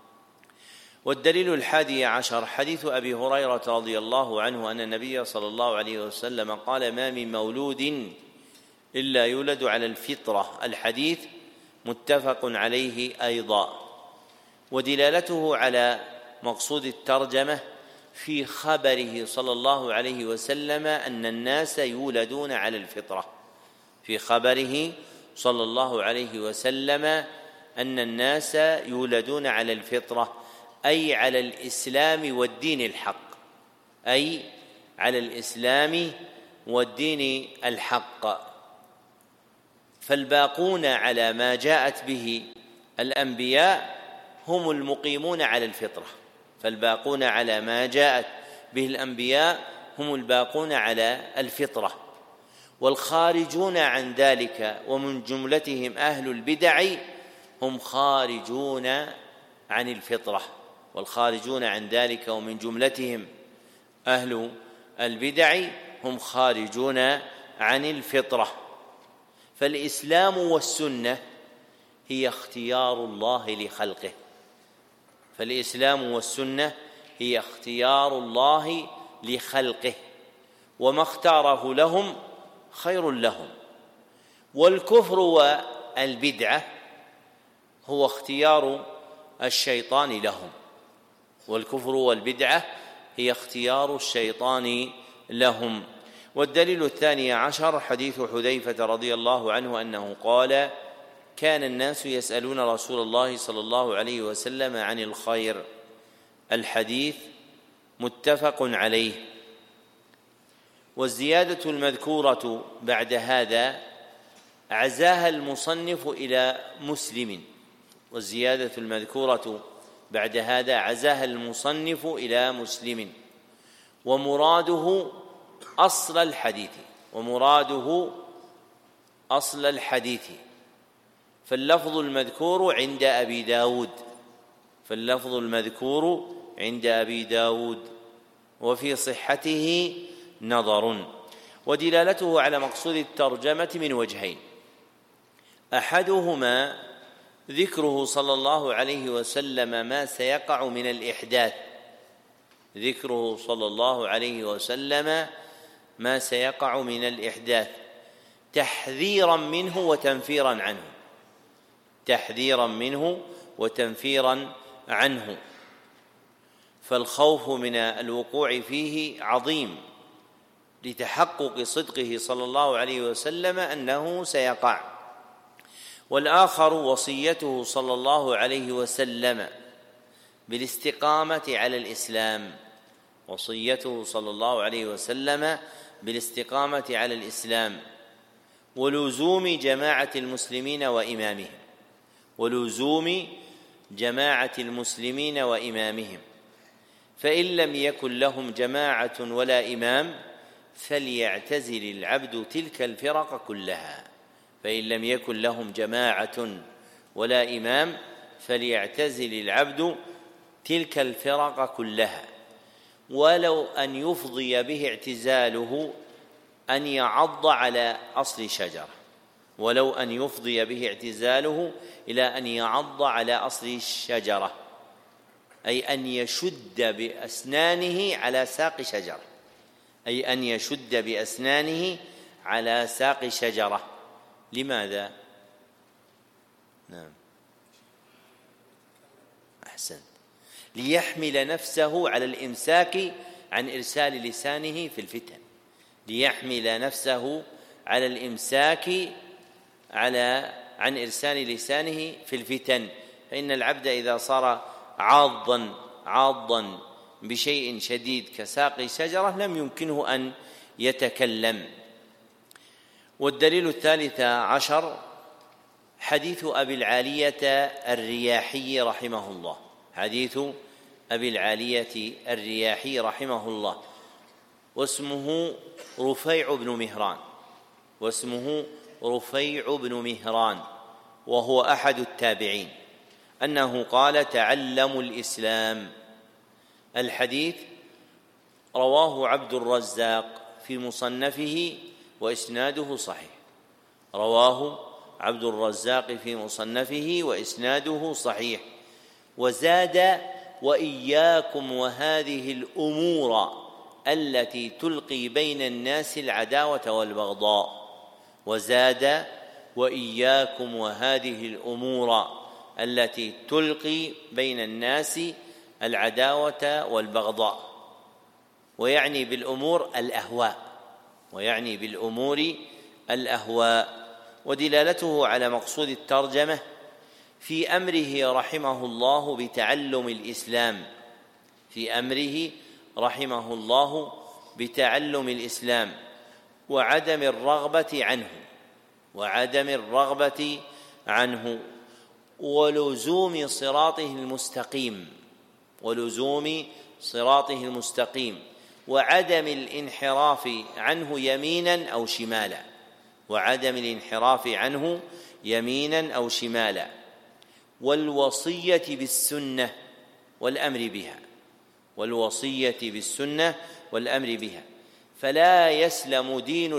والدليل 11 حديث أبي هريرة رضي الله عنه أن النبي صلى الله عليه وسلم قال ما من مولود إلا يولد على الفطرة، الحديث متفق عليه أيضا. ودلالته على مقصود الترجمة في خبره صلى الله عليه وسلم أن الناس يولدون على الفطرة، في خبره صلى الله عليه وسلم أن الناس يولدون على الفطرة، أي على الإسلام والدين الحق، أي على الإسلام والدين الحق. فالباقون على ما جاءت به الأنبياء هم المقيمون على الفطرة، فالباقون على ما جاءت به الأنبياء هم الباقون على الفطرة. والخارجون عن ذلك ومن جملتهم أهل البدع هم خارجون عن الفطرة، والخارجون عن ذلك ومن جملتهم أهل البدع هم خارجون عن الفطرة. فالإسلام والسنة هي اختيار الله لخلقه، فالإسلام والسنة هي اختيار الله لخلقه، وما اختاره لهم خير لهم. والكفر والبدعة هو اختيار الشيطان لهم، والكفر والبدعة هي اختيار الشيطان لهم. والدليل 12 حديث حذيفة رضي الله عنه أنه قال كان الناس يسألون رسول الله صلى الله عليه وسلم عن الخير، الحديث متفق عليه. والزيادة المذكورة بعد هذا عزاها المصنف إلى مسلم، والزيادة المذكورة بعد هذا عزاها المصنف إلى مسلم، ومراده أصل الحديث، فاللفظ المذكور عند أبي داود وفي صحته نظر. ودلالته على مقصود الترجمة من وجهين: أحدهما ذكره صلى الله عليه وسلم ما سيقع من الإحداث، ذكره صلى الله عليه وسلم ما سيقع من الإحداث تحذيرا منه وتنفيرا عنه، فالخوف من الوقوع فيه عظيم لتحقق صدقه صلى الله عليه وسلم أنه سيقع. والآخر وصيته صلى الله عليه وسلم بالاستقامة على الإسلام ولزوم جماعة المسلمين وإمامهم، فإن لم يكن لهم جماعة ولا إمام فليعتزل العبد تلك الفرق كلها، ولو أن يفضي به اعتزاله أن يعض على أصل الشجرة، أي أن يشد بأسنانه على ساق شجرة. لماذا؟ نعم أحسنت، ليحمل نفسه على الإمساك عن إرسال لسانه في الفتن، فإن العبد إذا صار عاضا عاضا بشيء شديد كساق شجرة لم يمكنه أن يتكلم. والدليل 13 حديث أبي العالية الرياحي رحمه الله، حديث أبي العالية الرياحي رحمه الله، واسمه رفيع بن مهران، وهو أحد التابعين، أنه قال: تعلموا الإسلام. الحديث رواه عبد الرزاق في مصنفه وإسناده صحيح، رواه عبد الرزاق في مصنفه وإسناده صحيح. وزاد: وإياكم وهذه الأمور التي تلقي بين الناس العداوة والبغضاء. وزاد: وإياكم وهذه الأمور التي تلقي بين الناس العداوة والبغضاء. ويعني بالأمور الأهواء. ودلالته على مقصود الترجمة في أمره رحمه الله بتعلم الإسلام وعدم الرغبة عنه ولزوم صراطه المستقيم وعدم الانحراف عنه يمينا أو شمالا، والوصية بالسنة والأمر بها، فلا يسلم دين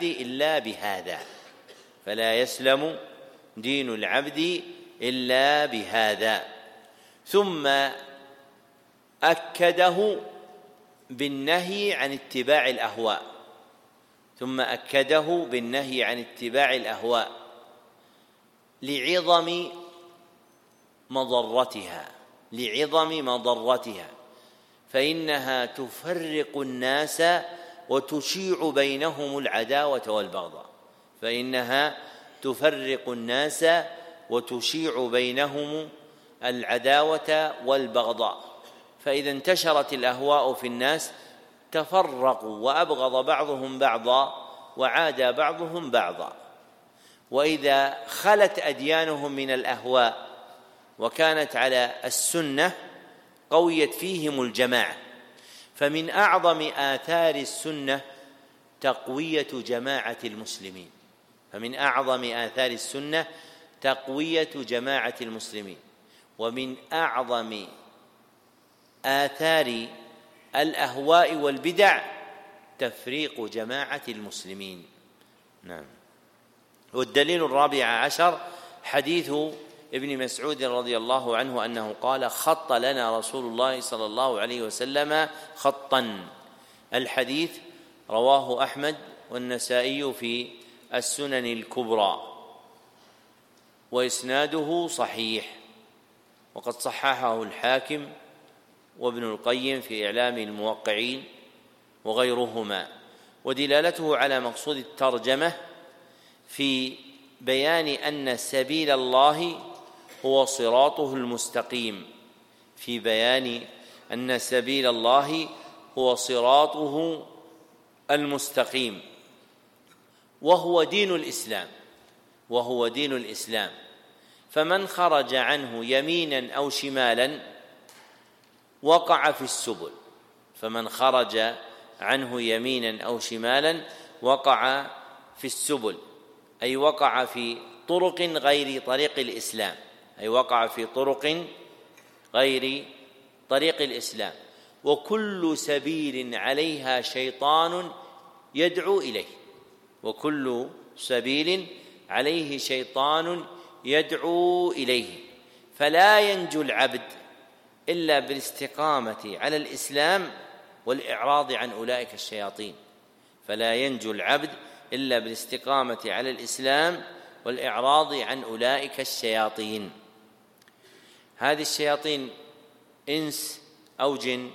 العبد إلا بهذا. ثم أكده بالنهي عن اتباع الأهواء لعظم مضرتها، فإنها تفرق الناس وتشيع بينهم العداوة والبغضاء. فإذا انتشرت الأهواء في الناس تفرقوا وأبغض بعضهم بعضا وعادى بعضهم بعضا. وإذا خلت أديانهم من الأهواء وكانت على السنة قويت فيهم الجماعة. فمن أعظم آثار السنة تقوية جماعة المسلمين، ومن أعظم آثار الأهواء والبدع تفريق جماعة المسلمين. نعم. والدليل 14 حديث ابن مسعود رضي الله عنه أنه قال: خط لنا رسول الله صلى الله عليه وسلم خطا. الحديث رواه أحمد والنسائي في السنن الكبرى وإسناده صحيح، وقد صححه الحاكم وابن القيم في إعلام الموقعين وغيرهما. ودلالته على مقصود الترجمة في بيان أن سبيل الله هو صراطه المستقيم، وهو دين الإسلام. فمن خرج عنه يمينا أو شمالا وقع في السبل، أي وقع في طرق غير طريق الإسلام. وكل سبيل عليها شيطان يدعو إليه، فلا ينجو العبد إلا بالاستقامة على الإسلام والإعراض عن أولئك الشياطين. هذه الشياطين إنس أو جن؟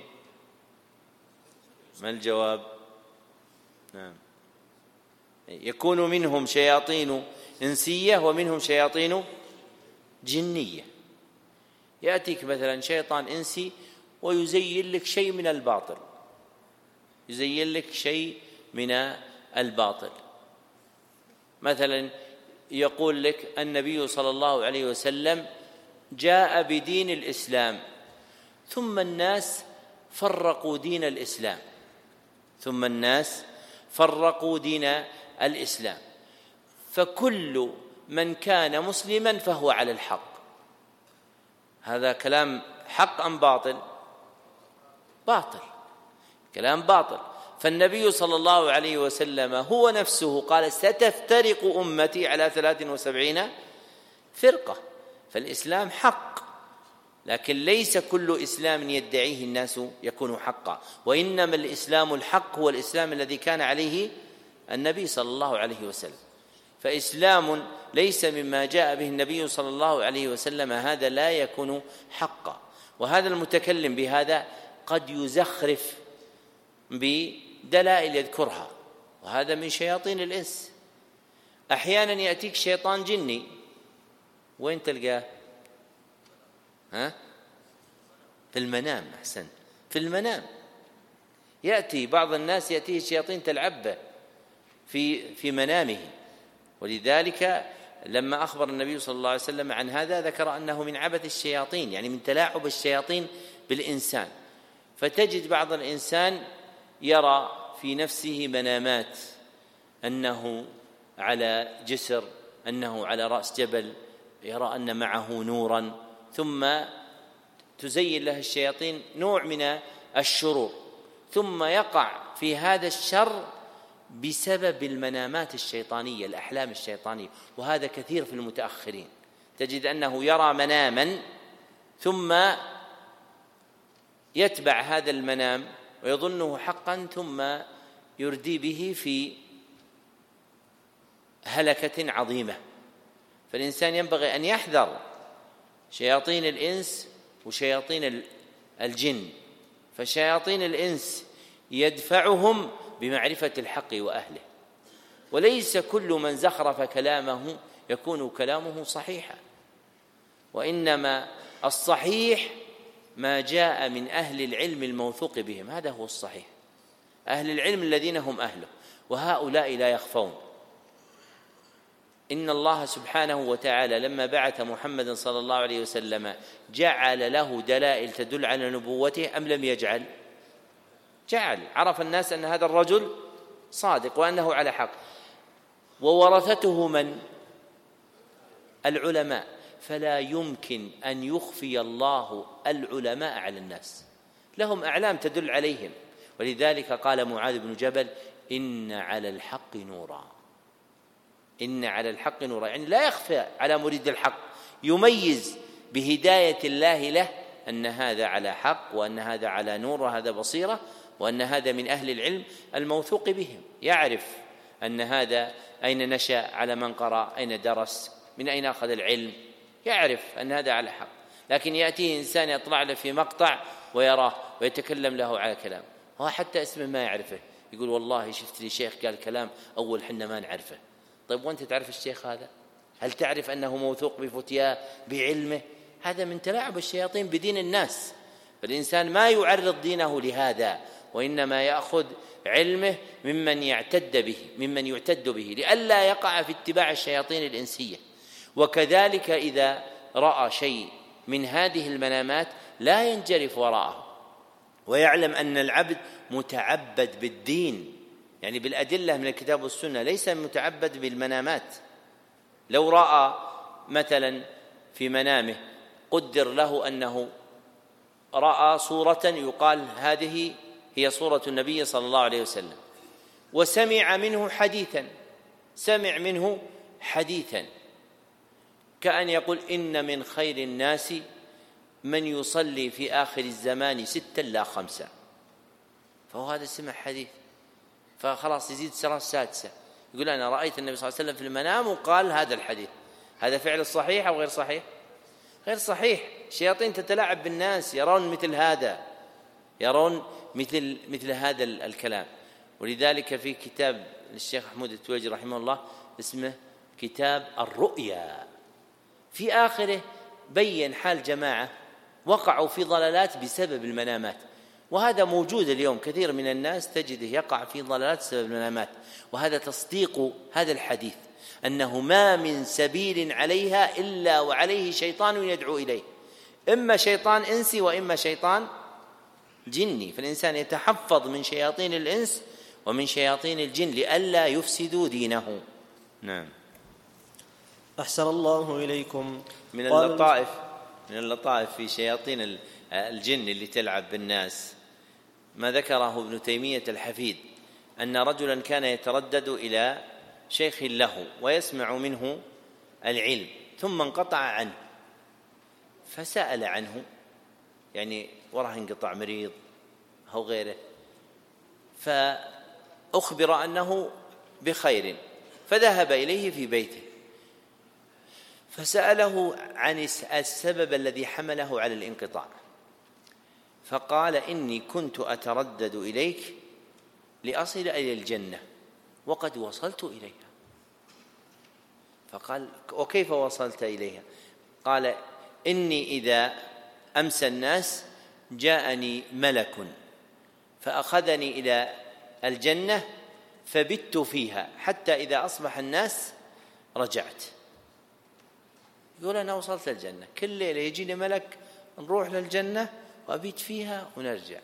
ما الجواب؟ نعم. يكون منهم شياطين إنسية ومنهم شياطين جنية. يأتيك مثلا شيطان إنسي ويزين لك شيء من الباطل، يزين لك شيء من الباطل. مثلا يقول لك النبي صلى الله عليه وسلم جاء بدين الإسلام ثم الناس فرقوا دين الإسلام، ثم الناس فرقوا دين الإسلام، فكل من كان مسلما فهو على الحق. هذا كلام حق أم باطل؟ باطل، كلام باطل. فالنبي صلى الله عليه وسلم هو نفسه قال ستفترق أمتي على 73 فرقة. فالإسلام حق، لكن ليس كل إسلام يدعيه الناس يكون حقا، وإنما الإسلام الحق هو الإسلام الذي كان عليه النبي صلى الله عليه وسلم. فإسلام ليس مما جاء به النبي صلى الله عليه وسلم هذا لا يكون حقا. وهذا المتكلم بهذا قد يزخرف بدلائل يذكرها، وهذا من شياطين الإنس. أحيانا يأتيك شيطان جني، وين تلقاه؟ في المنام. أحسن، في المنام. يأتي بعض الناس يأتيه الشياطين تلعب به في منامه. ولذلك لما أخبر النبي صلى الله عليه وسلم عن هذا ذكر أنه من عبث الشياطين، يعني من تلاعب الشياطين بالإنسان. فتجد بعض الإنسان يرى في نفسه منامات أنه على جسر، أنه على رأس جبل، يرى أن معه نورا، ثم تزين له الشياطين نوع من الشرور، ثم يقع في هذا الشر بسبب المنامات الشيطانية، الأحلام الشيطانية. وهذا كثير في المتأخرين، تجد أنه يرى مناما ثم يتبع هذا المنام ويظنه حقا، ثم يردي به في هلكة عظيمة. فالإنسان ينبغي أن يحذر شياطين الإنس وشياطين الجن. فشياطين الإنس يدفعهم بمعرفة الحق وأهله، وليس كل من زخرف كلامه يكون كلامه صحيحا، وإنما الصحيح ما جاء من أهل العلم الموثوق بهم، هذا هو الصحيح، أهل العلم الذين هم أهله، وهؤلاء لا يخفون. إن الله سبحانه وتعالى لما بعث محمد صلى الله عليه وسلم جعل له دلائل تدل على نبوته أم لم يجعل؟ جعل. عرف الناس أن هذا الرجل صادق وأنه على حق. وورثته من؟ العلماء. فلا يمكن أن يخفي الله العلماء على الناس، لهم أعلام تدل عليهم. ولذلك قال معاذ بن جبل إن على الحق نورا، إن على الحق نورا، يعني لا يخفى على مريد الحق، يميز بهداية الله له أن هذا على حق، وأن هذا على نور، وهذا بصيرة، وأن هذا من أهل العلم الموثوق بهم. يعرف أن هذا أين نشأ، على من قرأ، أين درس، من أين أخذ العلم، يعرف أن هذا على حق. لكن يأتيه إنسان يطلع له في مقطع ويراه ويتكلم له على كلام، هو حتى اسمه ما يعرفه، يقول والله شفت لي شيخ قال كلام أول حنا ما نعرفه. طيب وأنت تعرف الشيخ هذا؟ هل تعرف أنه موثوق بفتياه بعلمه؟ هذا من تلاعب الشياطين بدين الناس. فالإنسان ما يعرض دينه لهذا، وإنما يأخذ علمه ممن يعتد به لئلا يقع في اتباع الشياطين الإنسية. وكذلك إذا رأى شيء من هذه المنامات لا ينجرف وراءه، ويعلم أن العبد متعبد بالدين، يعني بالأدلة من الكتاب والسنة، ليس متعبد بالمنامات. لو رأى مثلا في منامه قدر له أنه رأى صورة يقال هذه هي صورة النبي صلى الله عليه وسلم، وسمع منه حديثا كأن يقول إن من خير الناس من يصلي في آخر الزمان 6 لا 5، فهو هذا سمع حديث فخلاص يزيد سنة 6، يقول أنا رأيت النبي صلى الله عليه وسلم في المنام وقال هذا الحديث. هذا فعل صحيح أو غير صحيح؟ غير صحيح. الشياطين تتلاعب بالناس، يرون مثل هذا الكلام. ولذلك في كتاب للشيخ محمود التويجي رحمه الله اسمه كتاب الرؤيا، في آخره بين حال جماعة وقعوا في ضلالات بسبب المنامات، وهذا موجود اليوم. كثير من الناس تجده يقع في ضلالات بسبب المنامات، وهذا تصديق هذا الحديث أنه ما من سبيل عليها إلا وعليه شيطان يدعو إليه، إما شيطان إنسي وإما شيطان جني، فالإنسان يتحفظ من شياطين الإنس ومن شياطين الجن لئلا يفسدوا دينه. نعم. أحسن الله إليكم. من اللطائف في شياطين الجن اللي تلعب بالناس ما ذكره ابن تيمية الحفيد، أن رجلا كان يتردد إلى شيخ له ويسمع منه العلم ثم انقطع عنه، فسأل عنه، يعني وراه انقطع مريض أو غيره، فأخبر أنه بخير، فذهب إليه في بيته فسأله عن السبب الذي حمله على الانقطاع، فقال: إني كنت أتردد إليك لأصل إلى الجنة وقد وصلت إليها. فقال: وكيف وصلت إليها؟ قال: إني إذا أمسى الناس جاءني ملك فأخذني إلى الجنة فبت فيها حتى إذا أصبح الناس رجعت. يقول: أنا وصلت الجنة، كل ليلة يجيني ملك نروح للجنة وأبيت فيها ونرجع.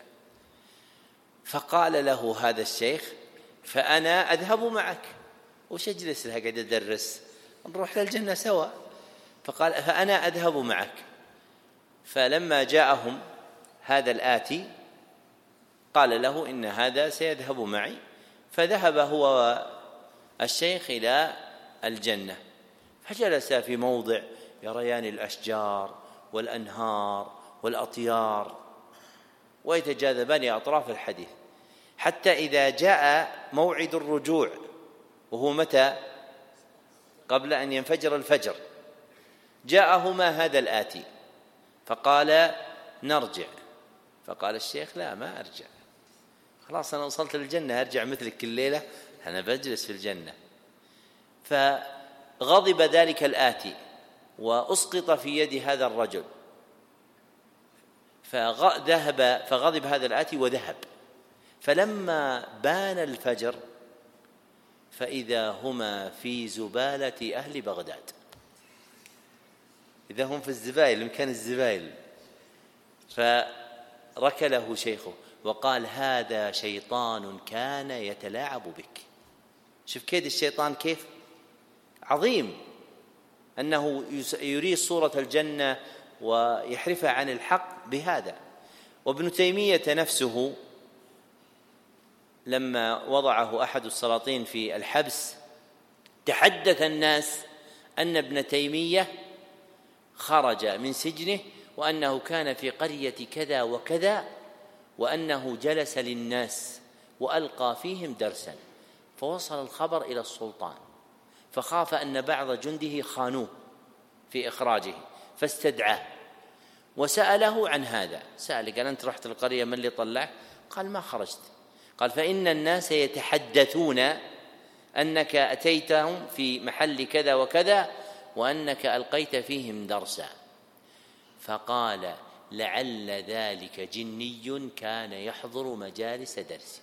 فقال له هذا الشيخ: فأنا أذهب معك، وش أجلس لها قاعد أدرس، نروح للجنة سوا. فقال: فأنا أذهب معك. فلما جاءهم هذا الآتي قال له: إن هذا سيذهب معي. فذهب هو الشيخ إلى الجنة، فجلس في موضع يريان الأشجار والأنهار والأطيار ويتجاذبان أطراف الحديث، حتى إذا جاء موعد الرجوع، وهو متى؟ قبل أن ينفجر الفجر، جاءهما هذا الآتي فقال: نرجع. فقال الشيخ: لا، ما أرجع، خلاص أنا وصلت للجنة، أرجع مثلك كل ليلة؟ أنا بجلس في الجنة. فغضب ذلك الآتي وأسقط في يد هذا الرجل، فغضب هذا الآتي وذهب. فلما بان الفجر فإذا هما في زبالة أهل بغداد، إذا هم في الزبائل، مكان الزبائل. فركله شيخه وقال: هذا شيطان كان يتلاعب بك. شوف كيد الشيطان كيف عظيم، أنه يري صورة الجنة ويحرفها عن الحق بهذا. وابن تيمية نفسه لما وضعه أحد السلاطين في الحبس تحدث الناس أن ابن تيمية خرج من سجنه وأنه كان في قرية كذا وكذا، وأنه جلس للناس وألقى فيهم درسا، فوصل الخبر إلى السلطان، فخاف أن بعض جنده خانوه في إخراجه، فاستدعاه وسأله عن هذا. سأل، قال: أنت رحت القرية، من اللي طلعك؟ قال: ما خرجت. قال: فإن الناس يتحدثون أنك أتيتهم في محل كذا وكذا وأنك ألقيت فيهم درسا. فقال: لعل ذلك جني كان يحضر مجالس درسي.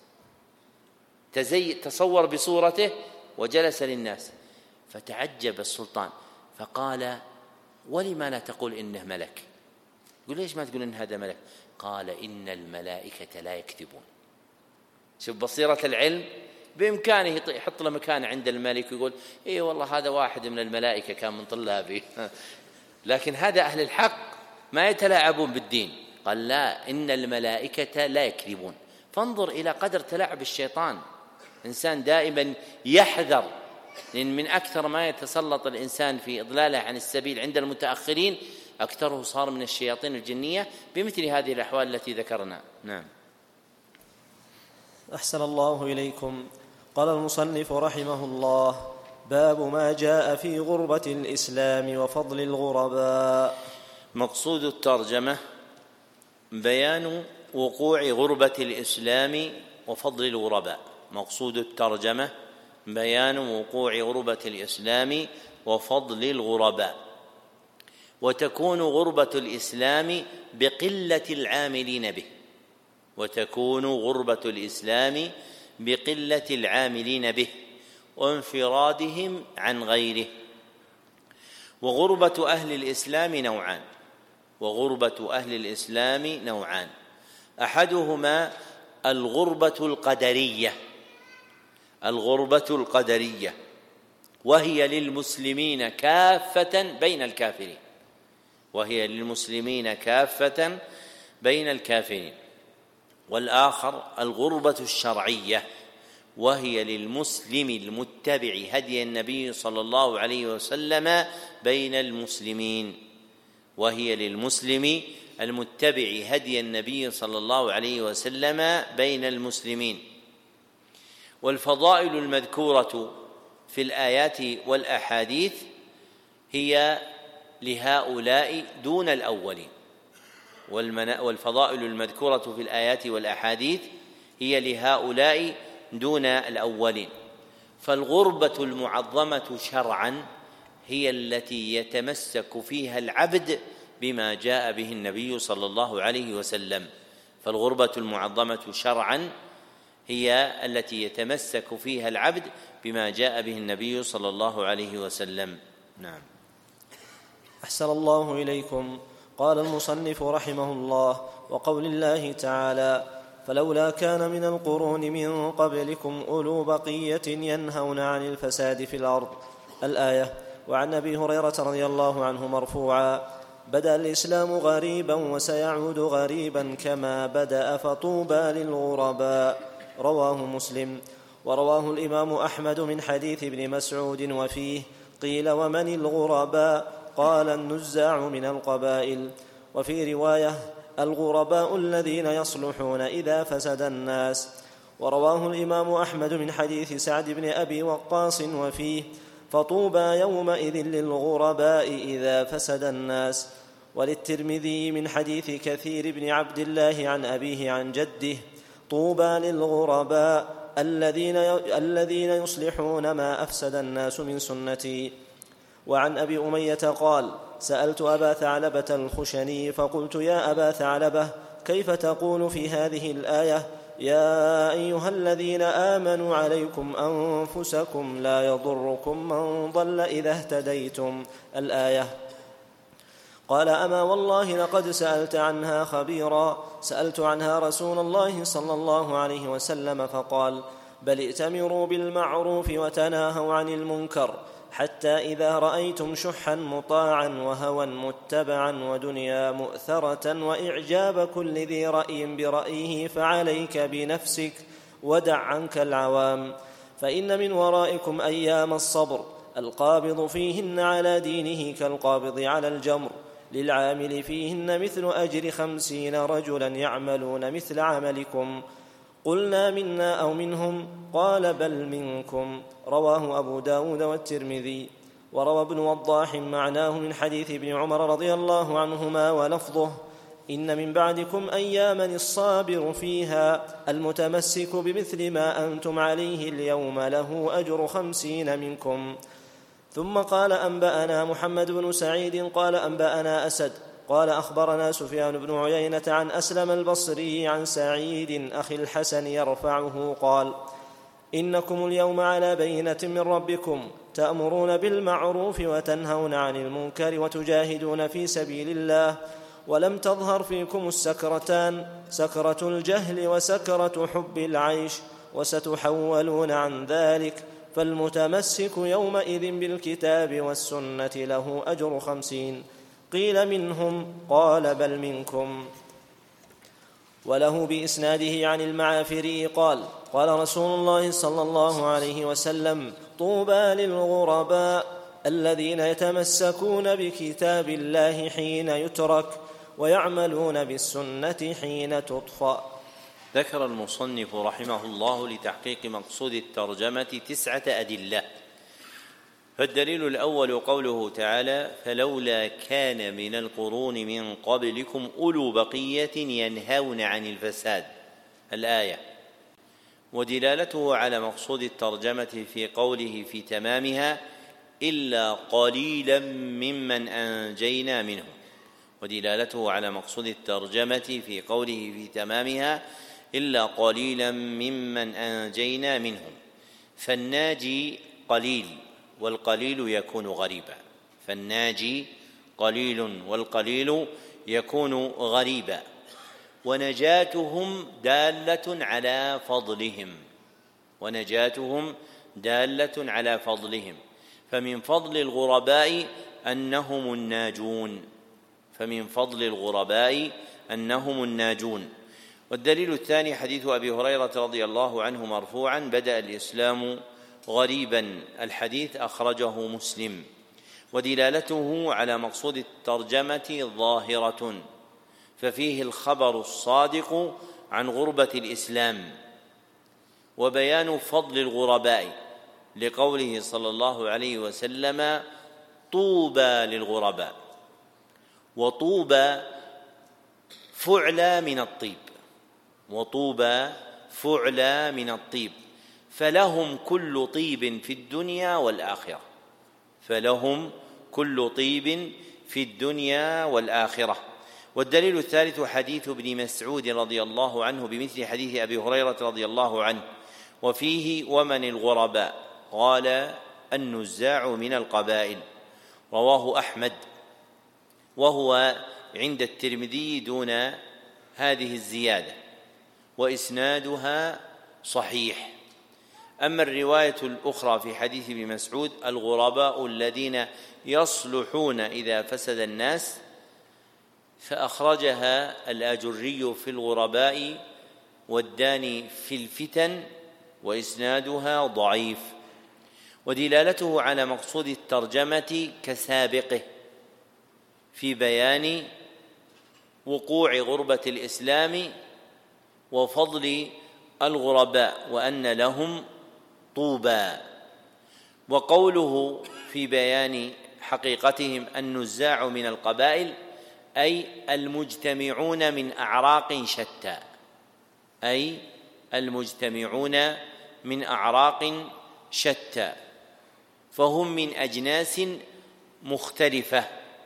تصور بصورته وجلس للناس. فتعجب السلطان فقال: ولما لا تقول إنه ملك؟ يقول: ليش ما تقول إن هذا ملك؟ قال: إن الملائكة لا يكذبون. شوف بصيرة العلم، بإمكانه يحط له مكان عند الملك ويقول: إيه والله هذا واحد من الملائكة كان من طلابي. لكن هذا أهل الحق ما يتلاعبون بالدين. قال: لا، إن الملائكة لا يكذبون. فانظر إلى قدر تلاعب الشيطان. إنسان دائما يحذر، لأن من أكثر ما يتسلط الإنسان في إضلاله عن السبيل عند المتأخرين أكثره صار من الشياطين الجنية بمثل هذه الأحوال التي ذكرنا. نعم. أحسن الله إليكم. قال المصنف رحمه الله: باب ما جاء في غربة الإسلام وفضل الغرباء. مقصود الترجمة بيان وقوع غربة الإسلام وفضل الغرباء. مقصود الترجمة بيان وقوع غربة الإسلام وفضل الغرباء. وتكون غربة الإسلام بقلة العاملين به، وتكون غربة الإسلام بقلة العاملين به وانفرادهم عن غيره. وغربة أهل الإسلام نوعان، وغربة أهل الإسلام نوعان: أحدهما الغربة القدرية، الغربة القدرية وهي للمسلمين كافة بين الكافرين، وهي للمسلمين كافة بين الكافرين. والآخر الغربة الشرعية وهي للمسلم المتبع هدي النبي صلى الله عليه وسلم بين المسلمين، وهي للمسلم المتبع هدي النبي صلى الله عليه وسلم بين المسلمين. والفضائل المذكورة في الآيات والأحاديث هي لهؤلاء دون الأولين، والفضائل المذكورة في الآيات والأحاديث هي لهؤلاء دون الأولين. فالغربة المعظمة شرعا هي التي يتمسك فيها العبد بما جاء به النبي صلى الله عليه وسلم، فالغربة المعظمة شرعا هي التي يتمسك فيها العبد بما جاء به النبي صلى الله عليه وسلم. نعم. أحسن الله إليكم. قال المصنف رحمه الله: وقول الله تعالى: فلولا كان من القرون من قبلكم أولو بقية ينهون عن الفساد في الأرض، الآية. وعن أبي هريرة رضي الله عنه مرفوعا: بدأ الإسلام غريبا وسيعود غريبا كما بدأ فطوبى للغرباء، رواه مسلم. ورواه الإمام أحمد من حديث ابن مسعود وفيه: قيل ومن الغرباء؟ قال النزاع من القبائل. وفي رواية: الغرباء الذين يصلحون إذا فسد الناس. ورواه الإمام أحمد من حديث سعد بن أبي وقاص وفيه: فطوبى يومئذ للغرباء إذا فسد الناس. وللترمذي من حديث كثير بن عبد الله عن أبيه عن جده: طوبى للغرباء الذين يصلحون ما أفسد الناس من سنتي. وعن أبي أمية قال: سألت أبا ثعلبة الخشني فقلت: يا أبا ثعلبة، كيف تقول في هذه الآية: يا أيها الذين آمنوا عليكم أنفسكم لا يضركم من ضل إذا اهتديتم، الآية؟ قال: أما والله لقد سألت عنها خبيرا، سألت عنها رسول الله صلى الله عليه وسلم فقال: بل ائتمروا بالمعروف وتناهوا عن المنكر، حتى إذا رأيتم شحا مطاعا وهوى متبعا ودنيا مؤثرة وإعجاب كل ذي رأي برأيه فعليك بنفسك ودع عنك العوام، فإن من ورائكم أيام الصبر، القابض فيهن على دينه كالقابض على الجمر، للعامل فيهن مثل أجر 50 رجلا يعملون مثل عملكم. قلنا: منا أو منهم؟ قال: بل منكم. رواه أبو داود والترمذي. وروى ابن وضاح معناه من حديث ابن عمر رضي الله عنهما ولفظه: إن من بعدكم أياما الصابر فيها المتمسك بمثل ما أنتم عليه اليوم له أجر 50 منكم. ثم قال: أنبأنا محمد بن سعيد قال: أنبأنا أسد قال: أخبرنا سفيان بن عيينة عن أسلم البصري عن سعيد أخي الحسن يرفعه قال: إنكم اليوم على بينة من ربكم، تأمرون بالمعروف وتنهون عن المنكر وتجاهدون في سبيل الله، ولم تظهر فيكم السكرتان، سكرة الجهل وسكرة حب العيش، وستحولون عن ذلك، فالمتمسك يومئذ بالكتاب والسنة له أجر 50. قيل: منهم؟ قال: بل منكم. وله بإسناده عن المعافري قال: قال رسول الله صلى الله عليه وسلم: طوبى للغرباء الذين يتمسكون بكتاب الله حين يترك ويعملون بالسنة حين تطفأ. ذكر المصنف رحمه الله لتحقيق مقصود الترجمة 9 أدلة. فالدليل الأول قوله تعالى: فلولا كان من القرون من قبلكم أولو بقية ينهون عن الفساد، الآية. ودلالته على مقصود الترجمة في قوله في تمامها: إلا قليلا ممن أنجينا منهم. ودلالته على مقصود الترجمة في قوله في تمامها إلا قليلا ممن أنجينا منهم، فالناجي قليل والقليل يكون غريبا، فالناجي قليل والقليل يكون غريبا. ونجاتهم دالة على فضلهم، ونجاتهم دالة على فضلهم، فمن فضل الغرباء أنهم الناجون، فمن فضل الغرباء أنهم الناجون. والدليل الثاني حديث أبي هريرة رضي الله عنه مرفوعا: بدأ الإسلام غريبا، الحديث أخرجه مسلم. ودلالته على مقصود الترجمة ظاهرة، ففيه الخبر الصادق عن غربة الإسلام وبيان فضل الغرباء، لقوله صلى الله عليه وسلم: طوبى للغرباء. وطوبى فعلى من الطيب، وطوبى فعلى من الطيب، فلهم كل طيب في الدنيا والآخرة، فلهم كل طيب في الدنيا والآخرة. والدليل الثالث حديث ابن مسعود رضي الله عنه بمثل حديث أبي هريرة رضي الله عنه، وفيه: ومن الغرباء؟ قال: النزاع من القبائل. رواه أحمد، وهو عند الترمذي دون هذه الزيادة، وإسنادها صحيح. أما الرواية الأخرى في حديث ابن مسعود: الغرباء الذين يصلحون إذا فسد الناس، فأخرجها الآجري في الغرباء والداني في الفتن، وإسنادها ضعيف. ودلالته على مقصود الترجمة كسابقه في بيان وقوع غربة الإسلام وفضل الغرباء وأن لهم طوبى. وقوله في بيان حقيقتهم النزاع من القبائل، أي المجتمعون من أعراق شتى، أي المجتمعون من أعراق شتى، فهم من أجناس مختلفة،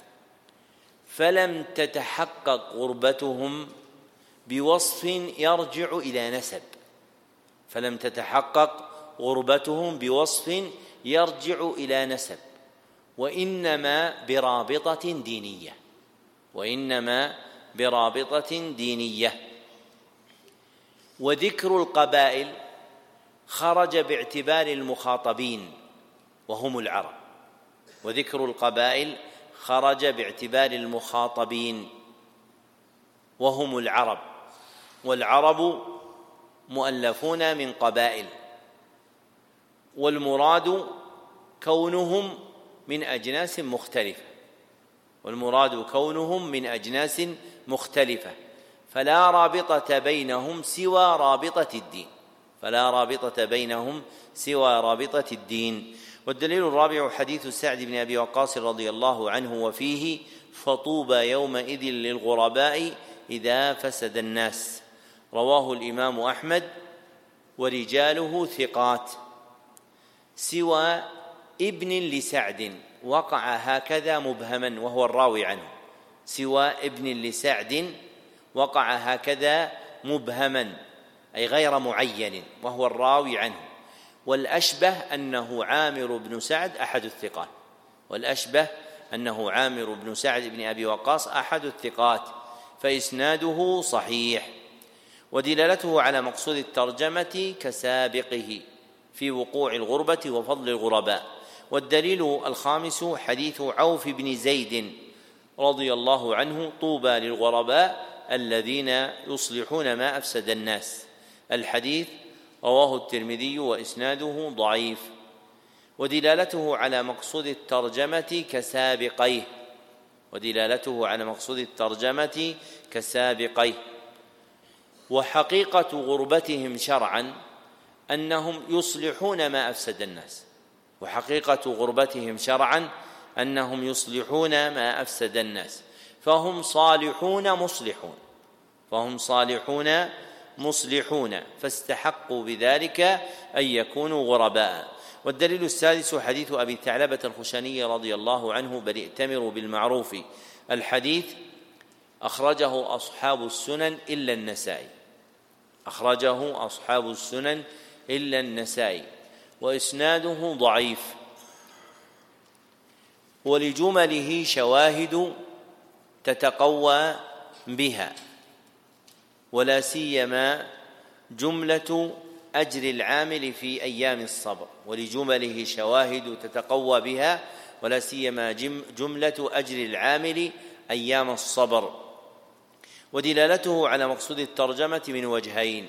فلم تتحقق غربتهم بوصف يرجع إلى نسب، فلم تتحقق غربتهم بوصف يرجع إلى نسب، وإنما برابطة دينية، وإنما برابطة دينية. وذكر القبائل خرج باعتبار المخاطبين وهم العرب، وذكر القبائل خرج باعتبار المخاطبين وهم العرب، والعرب مؤلفون من قبائل، والمراد كونهم من أجناس مختلفة، والمراد كونهم من أجناس مختلفة، فلا رابطة بينهم سوى رابطة الدين، فلا رابطة بينهم سوى رابطة الدين. والدليل الرابع حديث سعد بن أبي وقاص رضي الله عنه، وفيه: فطوبى يومئذ للغرباء إذا فسد الناس. رواه الإمام أحمد، ورجاله ثقات، سوى ابن لسعد وقع هكذا مبهما وهو الراوي عنه، سوى ابن لسعد وقع هكذا مبهما أي غير معين وهو الراوي عنه. والأشبه أنه عامر بن سعد أحد الثقات، والأشبه أنه عامر بن سعد بن أبي وقاص أحد الثقات، فإسناده صحيح. ودلالته على مقصود الترجمة كسابقه في وقوع الغربة وفضل الغرباء. والدليل الخامس حديث عوف بن زيد رضي الله عنه: طوبى للغرباء الذين يصلحون ما أفسد الناس. الحديث رواه الترمذي وإسناده ضعيف. ودلالته على مقصود الترجمة كسابقيه، ودلالته على مقصود الترجمة كسابقيه. وحقيقة غربتهم شرعا أنهم يصلحون ما أفسد الناس، وحقيقة غربتهم شرعا أنهم يصلحون ما أفسد الناس، فهم صالحون مصلحون، فهم صالحون مصلحون، فاستحقوا بذلك أن يكونوا غرباء. والدليل السادس حديث أبي ثعلبة الخشني رضي الله عنه: بل ائتمروا بالمعروف. الحديث أخرجه أصحاب السنن إلا النسائي، أخرجه أصحاب السنن إلا النسائي، وإسناده ضعيف، ولجمله شواهد تتقوى بها، ولا سيما جملة أجر العامل في أيام الصبر. ولجمله شواهد تتقوى بها ولا سيما جملة أجر العامل أيام الصبر. ودلالته على مقصود الترجمة من وجهين: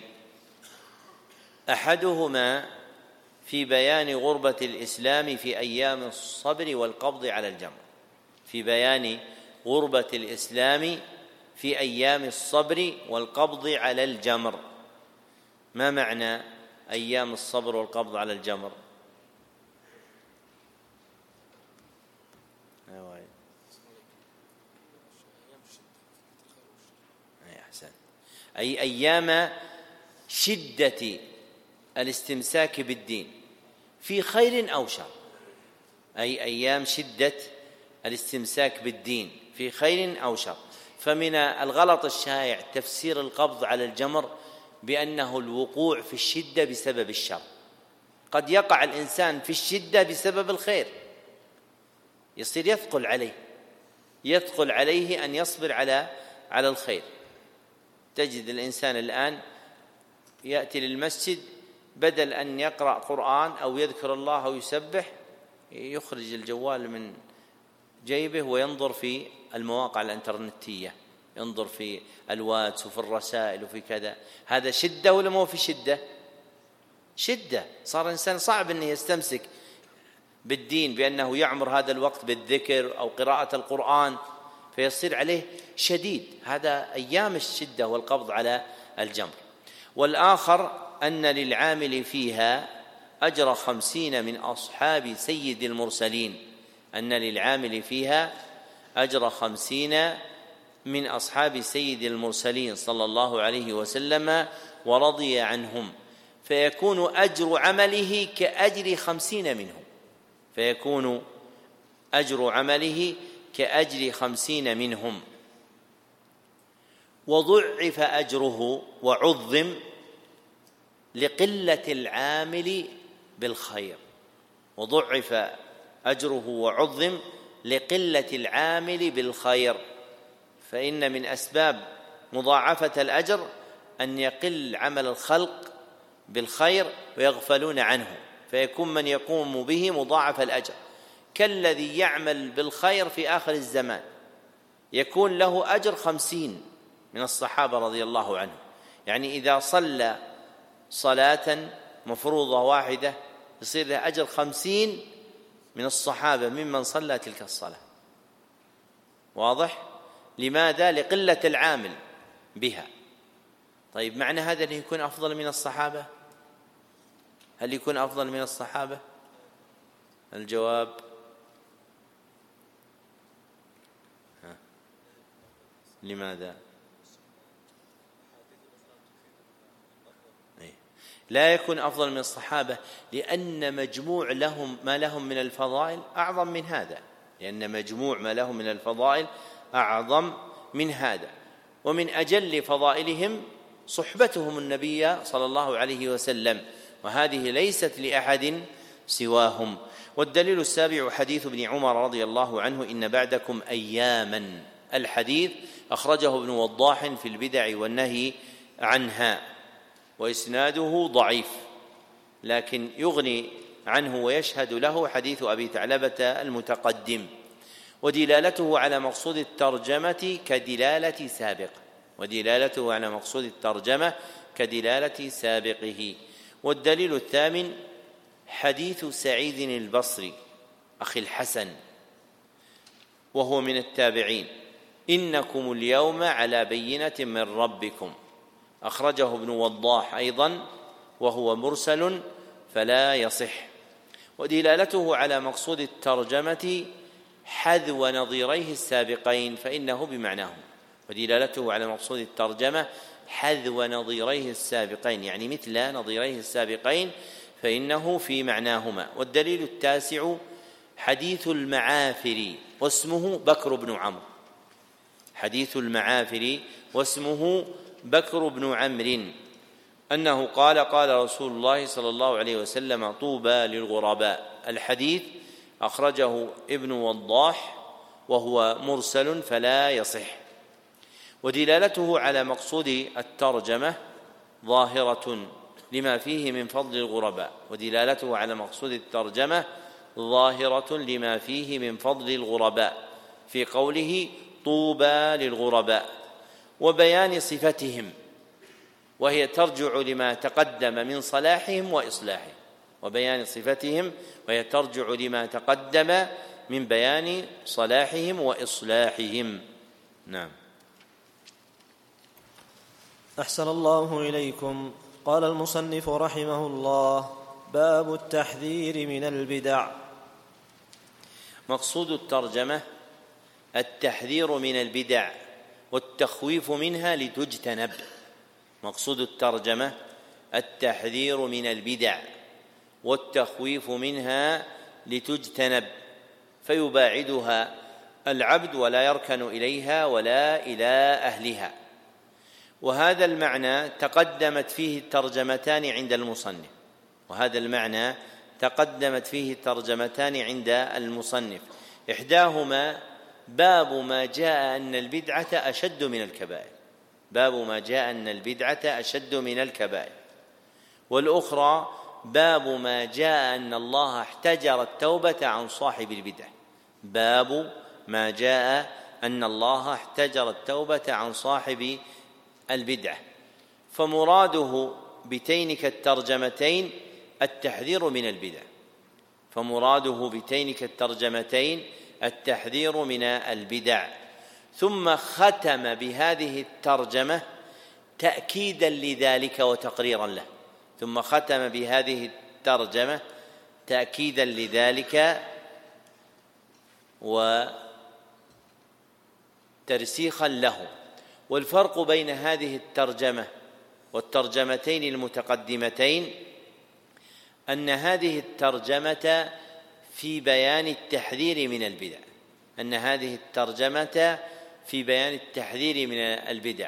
أحدهما في بيان غربة الإسلام في أيام الصبر والقبض على الجمر، في بيان غربة الإسلام في أيام الصبر والقبض على الجمر. ما معنى أيام الصبر والقبض على الجمر؟ أي أيام شدة الاستمساك بالدين في خير أو شر، أي أيام شدة الاستمساك بالدين في خير أو شر. فمن الغلط الشائع تفسير القبض على الجمر بأنه الوقوع في الشدة بسبب الشر. قد يقع الإنسان في الشدة بسبب الخير، يصير يثقل عليه أن يصبر على الخير. تجد الإنسان الآن يأتي للمسجد، بدل أن يقرأ قرآن أو يذكر الله أو يسبح، يخرج الجوال من جيبه وينظر في المواقع الإنترنتية، ينظر في الواتس وفي الرسائل وفي كذا. هذا شدة ولا مو في شدة؟ صار إنسان صعب أن يستمسك بالدين بأنه يعمر هذا الوقت بالذكر أو قراءة القرآن، فيصير عليه شديد. هذا أيام الشدة والقبض على الجمر. والآخر أن للعامل فيها أجر 50 من أصحاب سيد المرسلين، أن للعامل فيها أجر 50 من أصحاب سيد المرسلين صلى الله عليه وسلم ورضي عنهم، فيكون أجر عمله كأجر 50 منهم، فيكون أجر عمله كأجر 50 منهم. وضعف أجره وعظم لقلة العامل بالخير، وضعف أجره وعظم لقلة العامل بالخير. فإن من أسباب مضاعفة الأجر أن يقل عمل الخلق بالخير ويغفلون عنه، فيكون من يقوم به مضاعف الأجر، كالذي يعمل بالخير في آخر الزمان يكون له أجر 50 من الصحابة رضي الله عنهم. يعني إذا صلى صلاة مفروضة واحدة يصير له أجر 50 من الصحابة ممن صلى تلك الصلاة. واضح؟ لماذا؟ لقلة العامل بها. طيب، معنى هذا أنه يكون أفضل من الصحابة؟ هل يكون أفضل من الصحابة؟ الجواب لماذا؟ لا يكون أفضل من الصحابة لأن مجموع ما لهم من الفضائل أعظم من هذا، لأن مجموع ما لهم من الفضائل أعظم من هذا. ومن أجل فضائلهم صحبتهم النبي صلى الله عليه وسلم، وهذه ليست لأحد سواهم. والدليل السابع حديث ابن عمر رضي الله عنه: إن بعدكم أياما. الحديث أخرجه ابن وضاح في البدع والنهي عنها، وإسناده ضعيف، لكن يغني عنه ويشهد له حديث أبي ثعلبة المتقدم. ودلالته على مقصود الترجمة كدلالة سابق، ودلالته على مقصود الترجمة كدلالة سابقه. والدليل الثامن حديث سعيد البصري أخي الحسن وهو من التابعين: إنكم اليوم على بينة من ربكم. أخرجه ابن وضاح أيضا وهو مرسل فلا يصح. ودلالته على مقصود الترجمة حذو نظيريه السابقين فإنه بمعناهم. ودلالته على مقصود الترجمة حذو نظيريه السابقين، يعني مثل نظيريه السابقين، فإنه في معناهما. والدليل التاسع حديث المعافر واسمه بكر بن عمرو، حديث المعافر واسمه بكر بن عمرو أنه قال قال رسول الله صلى الله عليه وسلم طوبى للغرباء. الحديث أخرجه ابن وضاح وهو مرسل فلا يصح. ودلالته على مقصود الترجمة ظاهرة لما فيه من فضل الغرباء، ودلالته على مقصود الترجمة ظاهرة لما فيه من فضل الغرباء في قوله طوبى للغرباء، وبيان صفتهم وهي ترجع لما تقدم من صلاحهم وإصلاحهم، وبيان صفتهم وهي ترجع لما تقدم من بيان صلاحهم وإصلاحهم. نعم. أحسن الله إليكم. قال المصنف رحمه الله: باب التحذير من البدع. مقصود الترجمة التحذير من البدع والتخويف منها لتجتنب. مقصود الترجمة التحذير من البدع والتخويف منها لتجتنب، فيباعدها العبد ولا يركن إليها ولا إلى أهلها. وهذا المعنى تقدمت فيه الترجمتان عند المصنف، وهذا المعنى تقدمت فيه الترجمتان عند المصنف. إحداهما باب ما جاء أن البدعة أشد من الكبائر، باب ما جاء أن البدعة أشد من الكبائر، والأخرى باب ما جاء أن الله احتجر التوبة عن صاحب البدعة، باب ما جاء أن الله احتجر التوبة عن صاحب البدعة. فمراده بتينك الترجمتين التحذير من البدع، فمراده بتينك الترجمتين التحذير من البدع. ثم ختم بهذه الترجمة تأكيدا لذلك وتقريرا له، ثم ختم بهذه الترجمة تأكيدا لذلك وترسيخا له. والفرق بين هذه الترجمة والترجمتين المتقدمتين أن هذه الترجمة في بيان التحذير من البدع، أن هذه الترجمة في بيان التحذير من البدع،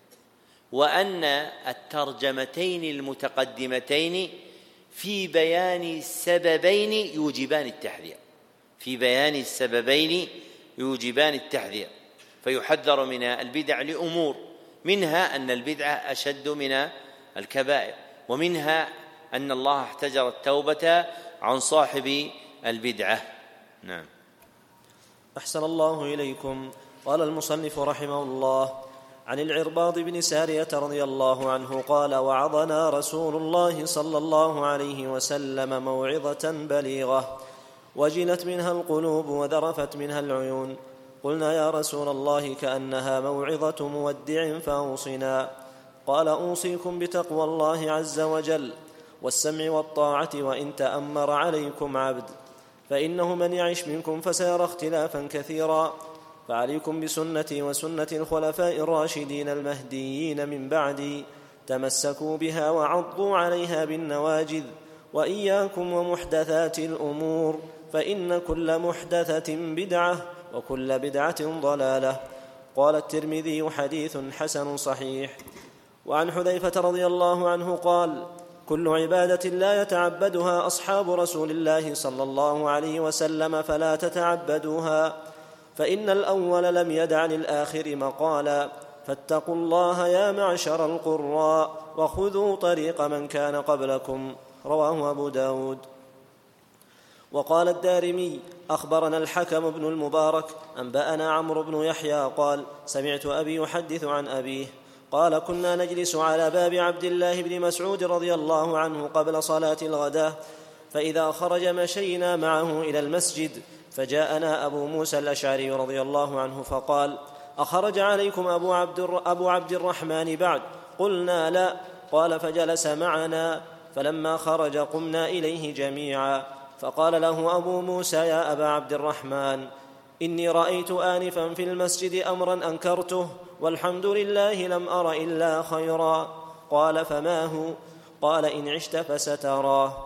وأن الترجمتين المتقدمتين في بيان سببين يوجبان التحذير، في بيان السببين يوجبان التحذير. فيحذر من البدع لأمور، منها أن البدعة أشد من الكبائر، ومنها أن الله احتجر التوبة عن صاحب البدعة. نعم. أحسن الله إليكم. قال المصنف رحمه الله: عن العرباض بن سارية رضي الله عنه قال: وعظنا رسول الله صلى الله عليه وسلم موعظة بليغة وجلت منها القلوب وذرفت منها العيون. قلنا: يا رسول الله كأنها موعظة مودع فأوصنا. قال: أوصيكم بتقوى الله عز وجل والسمع والطاعة وإن تأمر عليكم عبد، فإنه من يعش منكم فسيرى اختلافا كثيرا، فعليكم بسنتي وسنة الخلفاء الراشدين المهديين من بعدي، تمسكوا بها وعضوا عليها بالنواجذ، وإياكم ومحدثات الأمور، فإن كل محدثة بدعة وكل بدعة ضلالة. قال الترمذي: حديث حسن صحيح. وعن حذيفة رضي الله عنه قال: كل عبادة لا يتعبدها أصحاب رسول الله صلى الله عليه وسلم فلا تتعبدوها، فإن الأول لم يدع للآخر مقالا، فاتقوا الله يا معشر القراء وخذوا طريق من كان قبلكم. رواه أبو داود. وقال الدارمي: أخبرنا الحكم بن المبارك أنبأنا عمرو بن يحيى قال: سمعت أبي يحدث عن أبيه قال: كنا نجلس على باب عبد الله بن مسعود رضي الله عنه قبل صلاة الغداة، فإذا خرج مشينا معه إلى المسجد، فجاءنا أبو موسى الأشعري رضي الله عنه فقال: أخرج عليكم أبو عبد الرحمن بعد؟ قلنا: لا. قال: فجلس معنا، فلما خرج قمنا إليه جميعا، فقال له أبو موسى: يا أبا عبد الرحمن، إني رأيت آنفا في المسجد أمرا أنكرته، والحمد لله لم أر إلا خيرا. قال: فما هو؟ قال: إن عشت فستراه.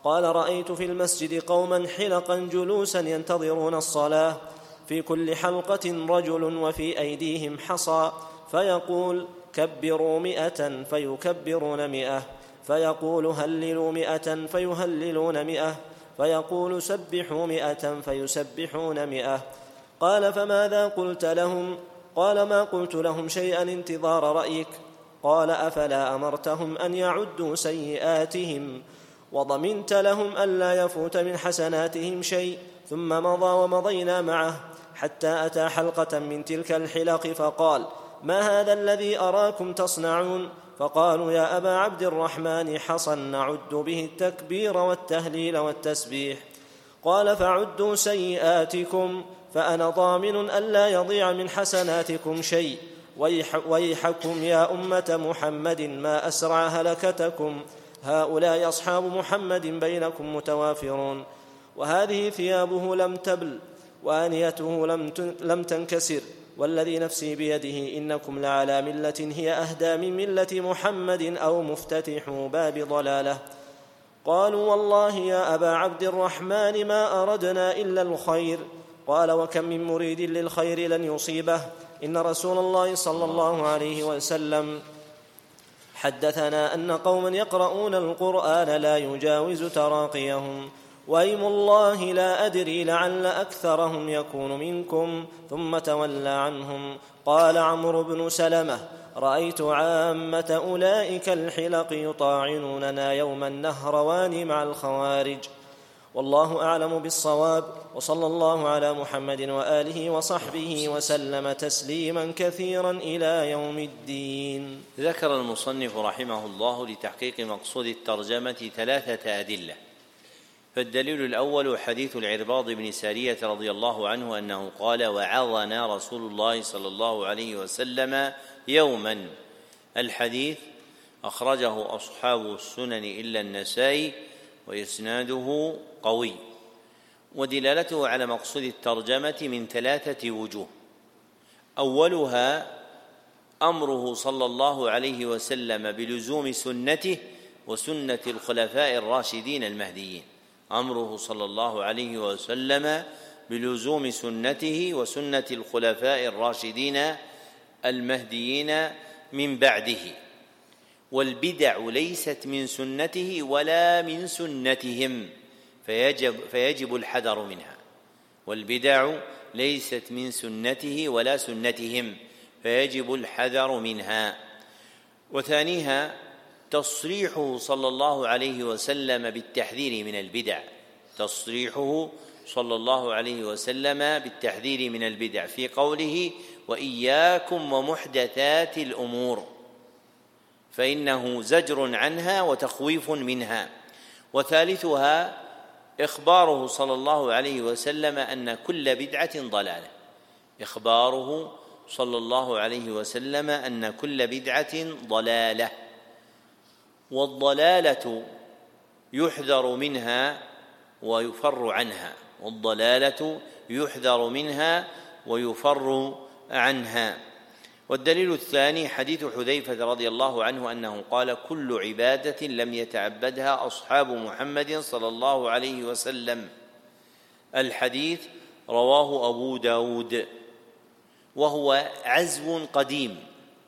قال: رأيت في المسجد قوما حلقا جلوسا ينتظرون الصلاة، في كل حلقة رجل وفي أيديهم حصى، فيقول: كبروا 100 فيكبرون 100، فيقول: هللوا 100 فيهللون 100، فيقول: سبحوا 100 فيسبحون 100. قال: فماذا قلت لهم؟ قال: ما قلت لهم شيئا انتظار رأيك. قال: أفلا أمرتهم أن يعدوا سيئاتهم وضمنت لهم ألا يفوت من حسناتهم شيء؟ ثم مضى ومضينا معه حتى أتى حلقة من تلك الحلق، فقال: ما هذا الذي أراكم تصنعون؟ فقالوا: يا أبا عبد الرحمن، حصى نعد به التكبير والتهليل والتسبيح. قال: فعدوا سيئاتكم، فأنا ضامن ألا يضيع من حسناتكم شيء. ويحكم يا أمة محمد، ما أسرع هلكتكم، هؤلاء أصحاب محمد بينكم متوافرون، وهذه ثيابه لم تبل وآنيته لم تنكسر، والذي نفسي بيده إنكم لعلى ملة هي أهدى من ملة محمد أو مفتتح باب ضلالة. قالوا: والله يا أبا عبد الرحمن ما أردنا إلا الخير. قال: وكم من مريد للخير لن يصيبه. إن رسول الله صلى الله عليه وسلم حدثنا أن قوما يقرؤون القرآن لا يجاوز تراقيهم، وأيم الله لا أدري لعل أكثرهم يكون منكم، ثم تولى عنهم. قال عمرو بن سلمة: رأيت عامة أولئك الحلق يطاعنوننا يوم النهروان مع الخوارج. والله أعلم بالصواب، وصلى الله على محمد وآله وصحبه وسلم تسليما كثيرا إلى يوم الدين. ذكر المصنف رحمه الله لتحقيق مقصود الترجمة 3 أدلة. فالدليل الأول حديث العرباض بن سارية رضي الله عنه أنه قال: وعظنا رسول الله صلى الله عليه وسلم يوما. الحديث أخرجه أصحاب السنن إلا النسائي، وإسناده قوي. ودلالته على مقصود الترجمة من 3 وجوه. أولها أمره صلى الله عليه وسلم بلزوم سنته وسنة الخلفاء الراشدين المهديين. أمره صلى الله عليه وسلم بلزوم سنته وسنة الخلفاء الراشدين المهديين من بعده. والبدع ليست من سنته ولا من سنتهم، فيجب الحذر منها. والبدع ليست من سنته ولا سنتهم، فيجب الحذر منها. وثانيها تصريحه صلى الله عليه وسلم بالتحذير من البدع، تصريحه صلى الله عليه وسلم بالتحذير من البدع في قوله: وإياكم ومحدثات الأمور، فإنه زجر عنها وتخويف منها. وثالثها إخباره صلى الله عليه وسلم أن كل بدعة ضلالة، إخباره صلى الله عليه وسلم أن كل بدعة ضلالة. والضلالة يحذر منها ويفر عنها، والضلالة يحذر منها ويفر عنها. والدليل الثاني حديث حذيفة رضي الله عنه أنه قال: كل عبادة لم يتعبدها أصحاب محمد صلى الله عليه وسلم. الحديث رواه أبو داود، وهو عزو قديم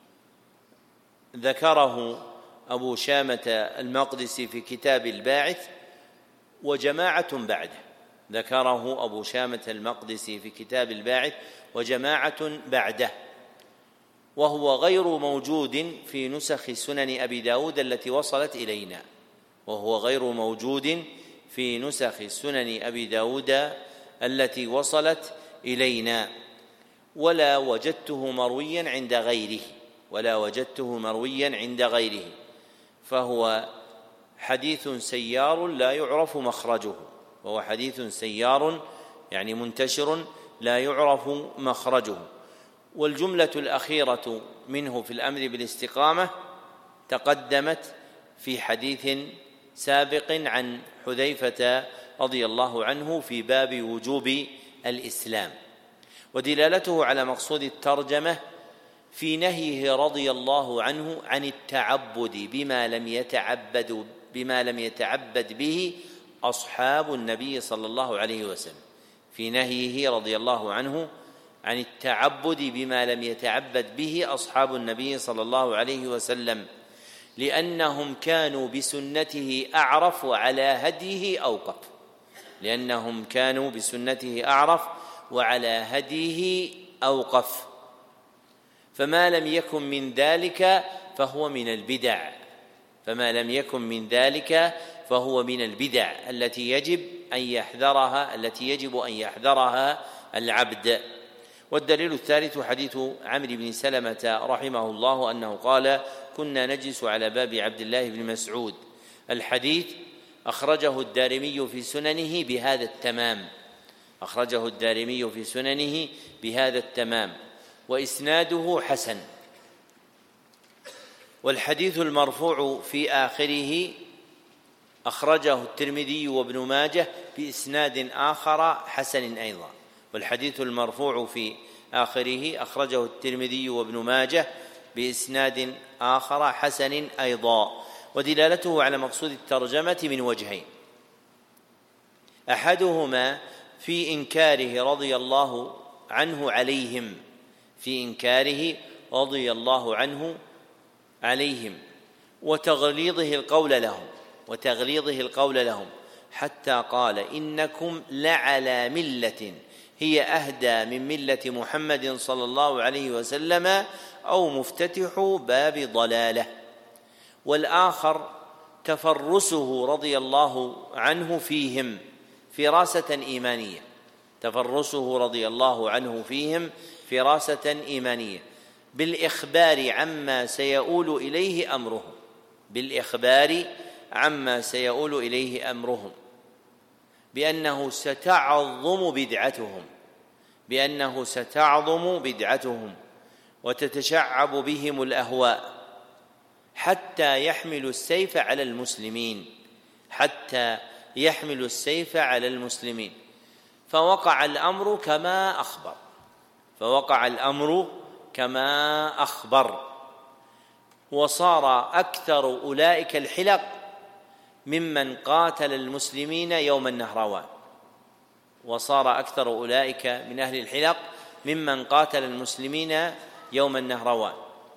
ذكره أبو شامة المقدسي في كتاب الباعث وجماعة بعده، ذكره أبو شامة المقدسي في كتاب الباعث وجماعة بعده، وهو غير موجود في نسخ سنن أبي داود التي وصلت إلينا، وهو غير موجود في نسخ سنن أبي داود التي وصلت إلينا، ولا وجدته مرويا عند غيره، ولا وجدته مرويا عند غيره، فهو حديث سيار لا يعرف مخرجه، وهو حديث سيار يعني منتشر لا يعرف مخرجه. والجملة الأخيرة منه في الأمر بالاستقامة تقدمت في حديث سابق عن حذيفة رضي الله عنه في باب وجوب الإسلام. ودلالته على مقصود الترجمة في نهيه رضي الله عنه عن التعبد بما لم يتعبد به أصحاب النبي صلى الله عليه وسلم، في نهيه رضي الله عنه عن التعبد بما لم يتعبد به أصحاب النبي صلى الله عليه وسلم، لأنهم كانوا بسنته أعرف وعلى هديه أوقف، لأنهم كانوا بسنته أعرف وعلى هديه أوقف، فما لم يكن من ذلك فهو من البدع، فما لم يكن من ذلك فهو من البدع التي يجب أن يحذرها العبد. والدليل الثالث حديث عمرو بن سلمة رحمه الله أنه قال: كنا نجلس على باب عبد الله بن مسعود. الحديث أخرجه الدارمي في سننه بهذا التمام، أخرجه الدارمي في سننه بهذا التمام، وإسناده حسن. والحديث المرفوع في آخره أخرجه الترمذي وابن ماجه بإسناد آخر حسن أيضا، والحديث المرفوع في آخره أخرجه الترمذي وابن ماجه بإسناد آخر حسن أيضا. ودلالته على مقصود الترجمة من وجهين: أحدهما في إنكاره رضي الله عنه عليهم، في إنكاره رضي الله عنه عليهم، وتغليظه القول لهم حتى قال: إنكم لعلى ملة هي أهدى من ملة محمد صلى الله عليه وسلم أو مفتتح باب ضلالة. والآخر تفرسه رضي الله عنه فيهم فراسة إيمانية، تفرسه رضي الله عنه فيهم فراسة إيمانية بالإخبار عما سيؤول إليه أمرهم، بالإخبار عما سيؤول إليه أمرهم، بأنه ستعظم بدعتهم وتتشعب بهم الأهواء حتى يحملوا السيف على المسلمين، فوقع الأمر كما أخبر، وصار أكثر أولئك الحلق ممن قاتل المسلمين يوم النهروان، وصار أكثر أولئك من أهل الحلق ممن قاتل المسلمين يوم النهروان،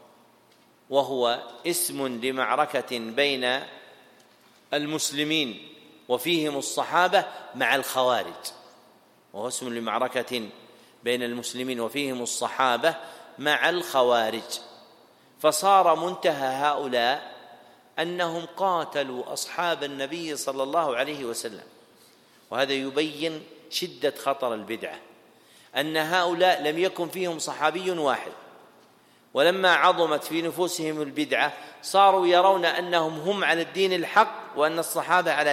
وهو اسم لمعركة بين المسلمين وفيهم الصحابة مع الخوارج، وهو اسم لمعركة بين المسلمين وفيهم الصحابة مع الخوارج. فصار منتهى هؤلاء أنهم قاتلوا أصحاب النبي صلى الله عليه وسلم، وهذا يبين شدة خطر البدعة، أن هؤلاء لم يكن فيهم صحابي واحد، ولما عظمت في نفوسهم البدعة صاروا يرون أنهم هم على الدين الحق وأن الصحابة على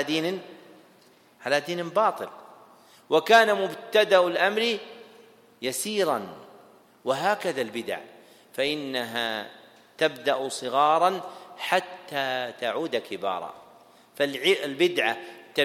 دين باطل، وكان مبتدأ الأمر يسيرا. وهكذا البدع، فإنها تبدأ صغارا حتى تعود كبارا، فالبدعة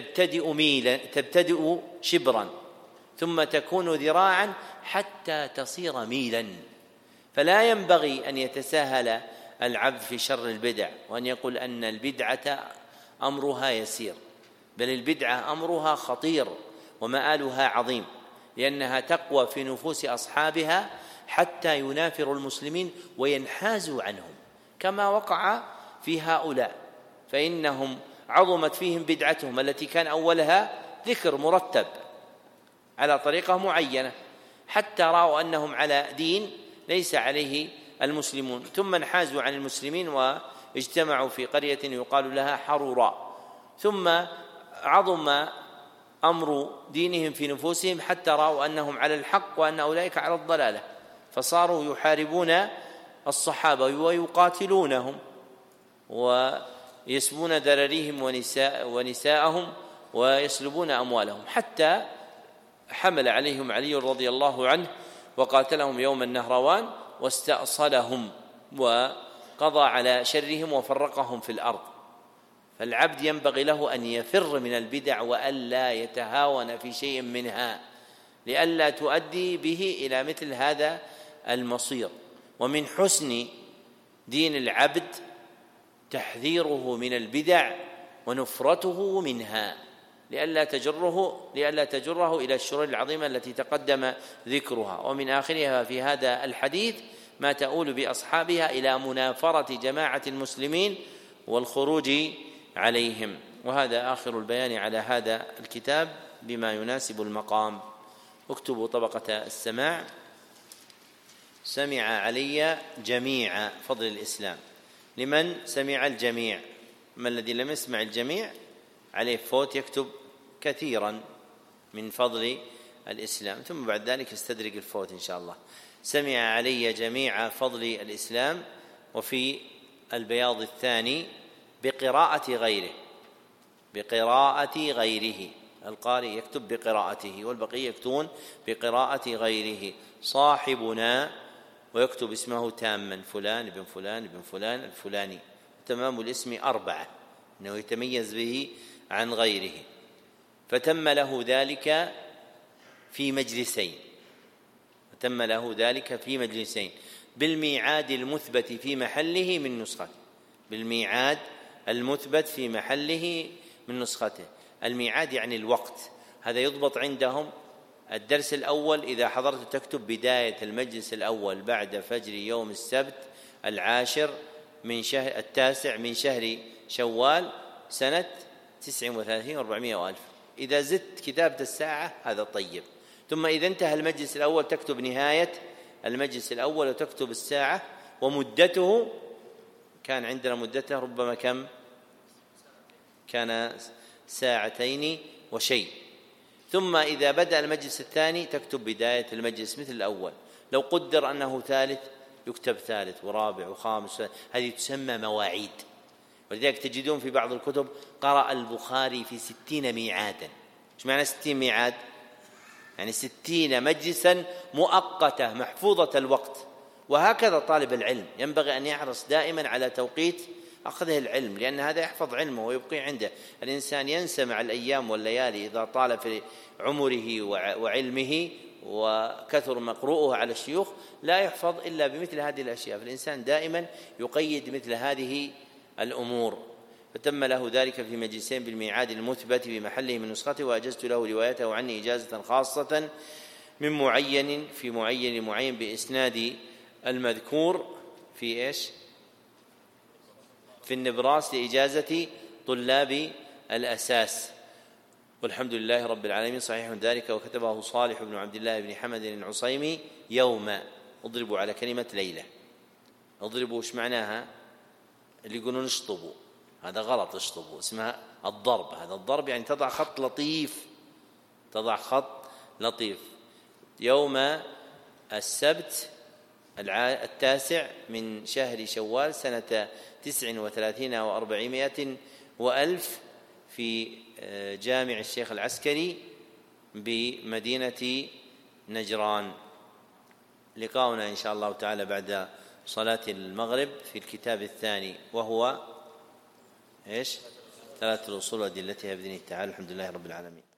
تبتدئ شبرا ثم تكون ذراعا حتى تصير ميلا. فلا ينبغي أن يتساهل العبد في شر البدع وأن يقول أن البدعة أمرها يسير، بل البدعة أمرها خطير ومآلها عظيم، لأنها تقوى في نفوس أصحابها حتى ينافروا المسلمين وينحازوا عنهم، كما وقع في هؤلاء، فإنهم عظمت فيهم بدعتهم التي كان أولها ذكر مرتب على طريقة معينة، حتى رأوا أنهم على دين ليس عليه المسلمون، ثم انحازوا عن المسلمين واجتمعوا في قرية يقال لها حروراء، ثم عظم أمر دينهم في نفوسهم حتى رأوا أنهم على الحق وأن أولئك على الضلالة، فصاروا يحاربون الصحابة ويقاتلونهم ويسبون ذراريهم ونساءهم ويسلبون أموالهم، حتى حمل عليهم علي رضي الله عنه وقاتلهم يوم النهروان واستأصلهم وقضى على شرهم وفرقهم في الأرض. فالعبد ينبغي له أن يفر من البدع وألا يتهاون في شيء منها لئلا تؤدي به إلى مثل هذا المصير. ومن حسن دين العبد تحذيره من البدع ونفرته منها، لئلا تجره إلى الشرور العظيمة التي تقدم ذكرها. ومن آخرها في هذا الحديث ما تؤول بأصحابها إلى منافرة جماعة المسلمين والخروج عليهم. وهذا آخر البيان على هذا الكتاب بما يناسب المقام. اكتبوا طبقة السماع. سمع علي جميع فضل الإسلام. لمن سمع الجميع؟ ما الذي لم يسمع الجميع عليه فوت يكتب كثيرا من فضل الإسلام، ثم بعد ذلك يستدرك الفوت إن شاء الله. سمع علي جميع فضل الإسلام. وفي البياض الثاني بقراءة غيره، القارئ يكتب بقراءته والبقية يكتبون بقراءة غيره. صاحبنا ويكتب اسمه تاما، فلان ابن فلان ابن فلان الفلاني. تمام الاسم 4، أنه يتميز به عن غيره. فتم له ذلك في مجلسين بالميعاد المثبت في محله من نسخته. الميعاد يعني الوقت، هذا يضبط عندهم. الدرس الأول إذا حضرت تكتب بداية المجلس الأول بعد فجر يوم السبت 9 من شهر شوال سنة 39 و400 وألف. إذا زدت كتابة الساعة هذا طيب. ثم إذا انتهى المجلس الأول تكتب نهاية المجلس الأول وتكتب الساعة ومدته. كان عندنا مدته ربما كم؟ كان 2 وشيء. ثم إذا بدأ المجلس الثاني تكتب بداية المجلس مثل الأول. لو قدر أنه ثالث يكتب ثالث ورابع وخامس. هذه تسمى مواعيد. ولذلك تجدون في بعض الكتب قرأ البخاري في 60 ميعادا. ايش معنى 60 ميعاد؟ يعني 60 مجلسا مؤقتة محفوظة الوقت. وهكذا طالب العلم ينبغي أن يحرص دائما على توقيت أخذه العلم، لأن هذا يحفظ علمه ويبقي عنده. الإنسان ينسى مع الأيام والليالي إذا طال في عمره وعلمه وكثر مقروءه على الشيوخ لا يحفظ إلا بمثل هذه الأشياء. فالإنسان دائما يقيد مثل هذه الأمور. فتم له ذلك في مجلسين بالميعاد المثبت بمحله من نسخته. وأجزت له روايته عني إجازة خاصة من معين في معين بإسناد المذكور في إيش؟ في النبراس لإجازة طلاب الأساس. والحمد لله رب العالمين. صحيح ذلك. وكتبه صالح بن عبد الله بن حمد العصيمي يوم. اضربوا على كلمة ليلة. اضربوا ايش معناها؟ اللي يقولون اشطبوا، هذا غلط. اشطبوا اسمها الضرب. هذا الضرب يعني تضع خط لطيف. يوم السبت 9 من شهر شوال سنة 39 و400 وألف في جامع الشيخ العسكري بمدينة نجران. لقاؤنا إن شاء الله تعالى بعد صلاة المغرب في الكتاب الثاني وهو إيش؟ 3 الأصول وأدلتها بإذن الله تعالى. الحمد لله رب العالمين.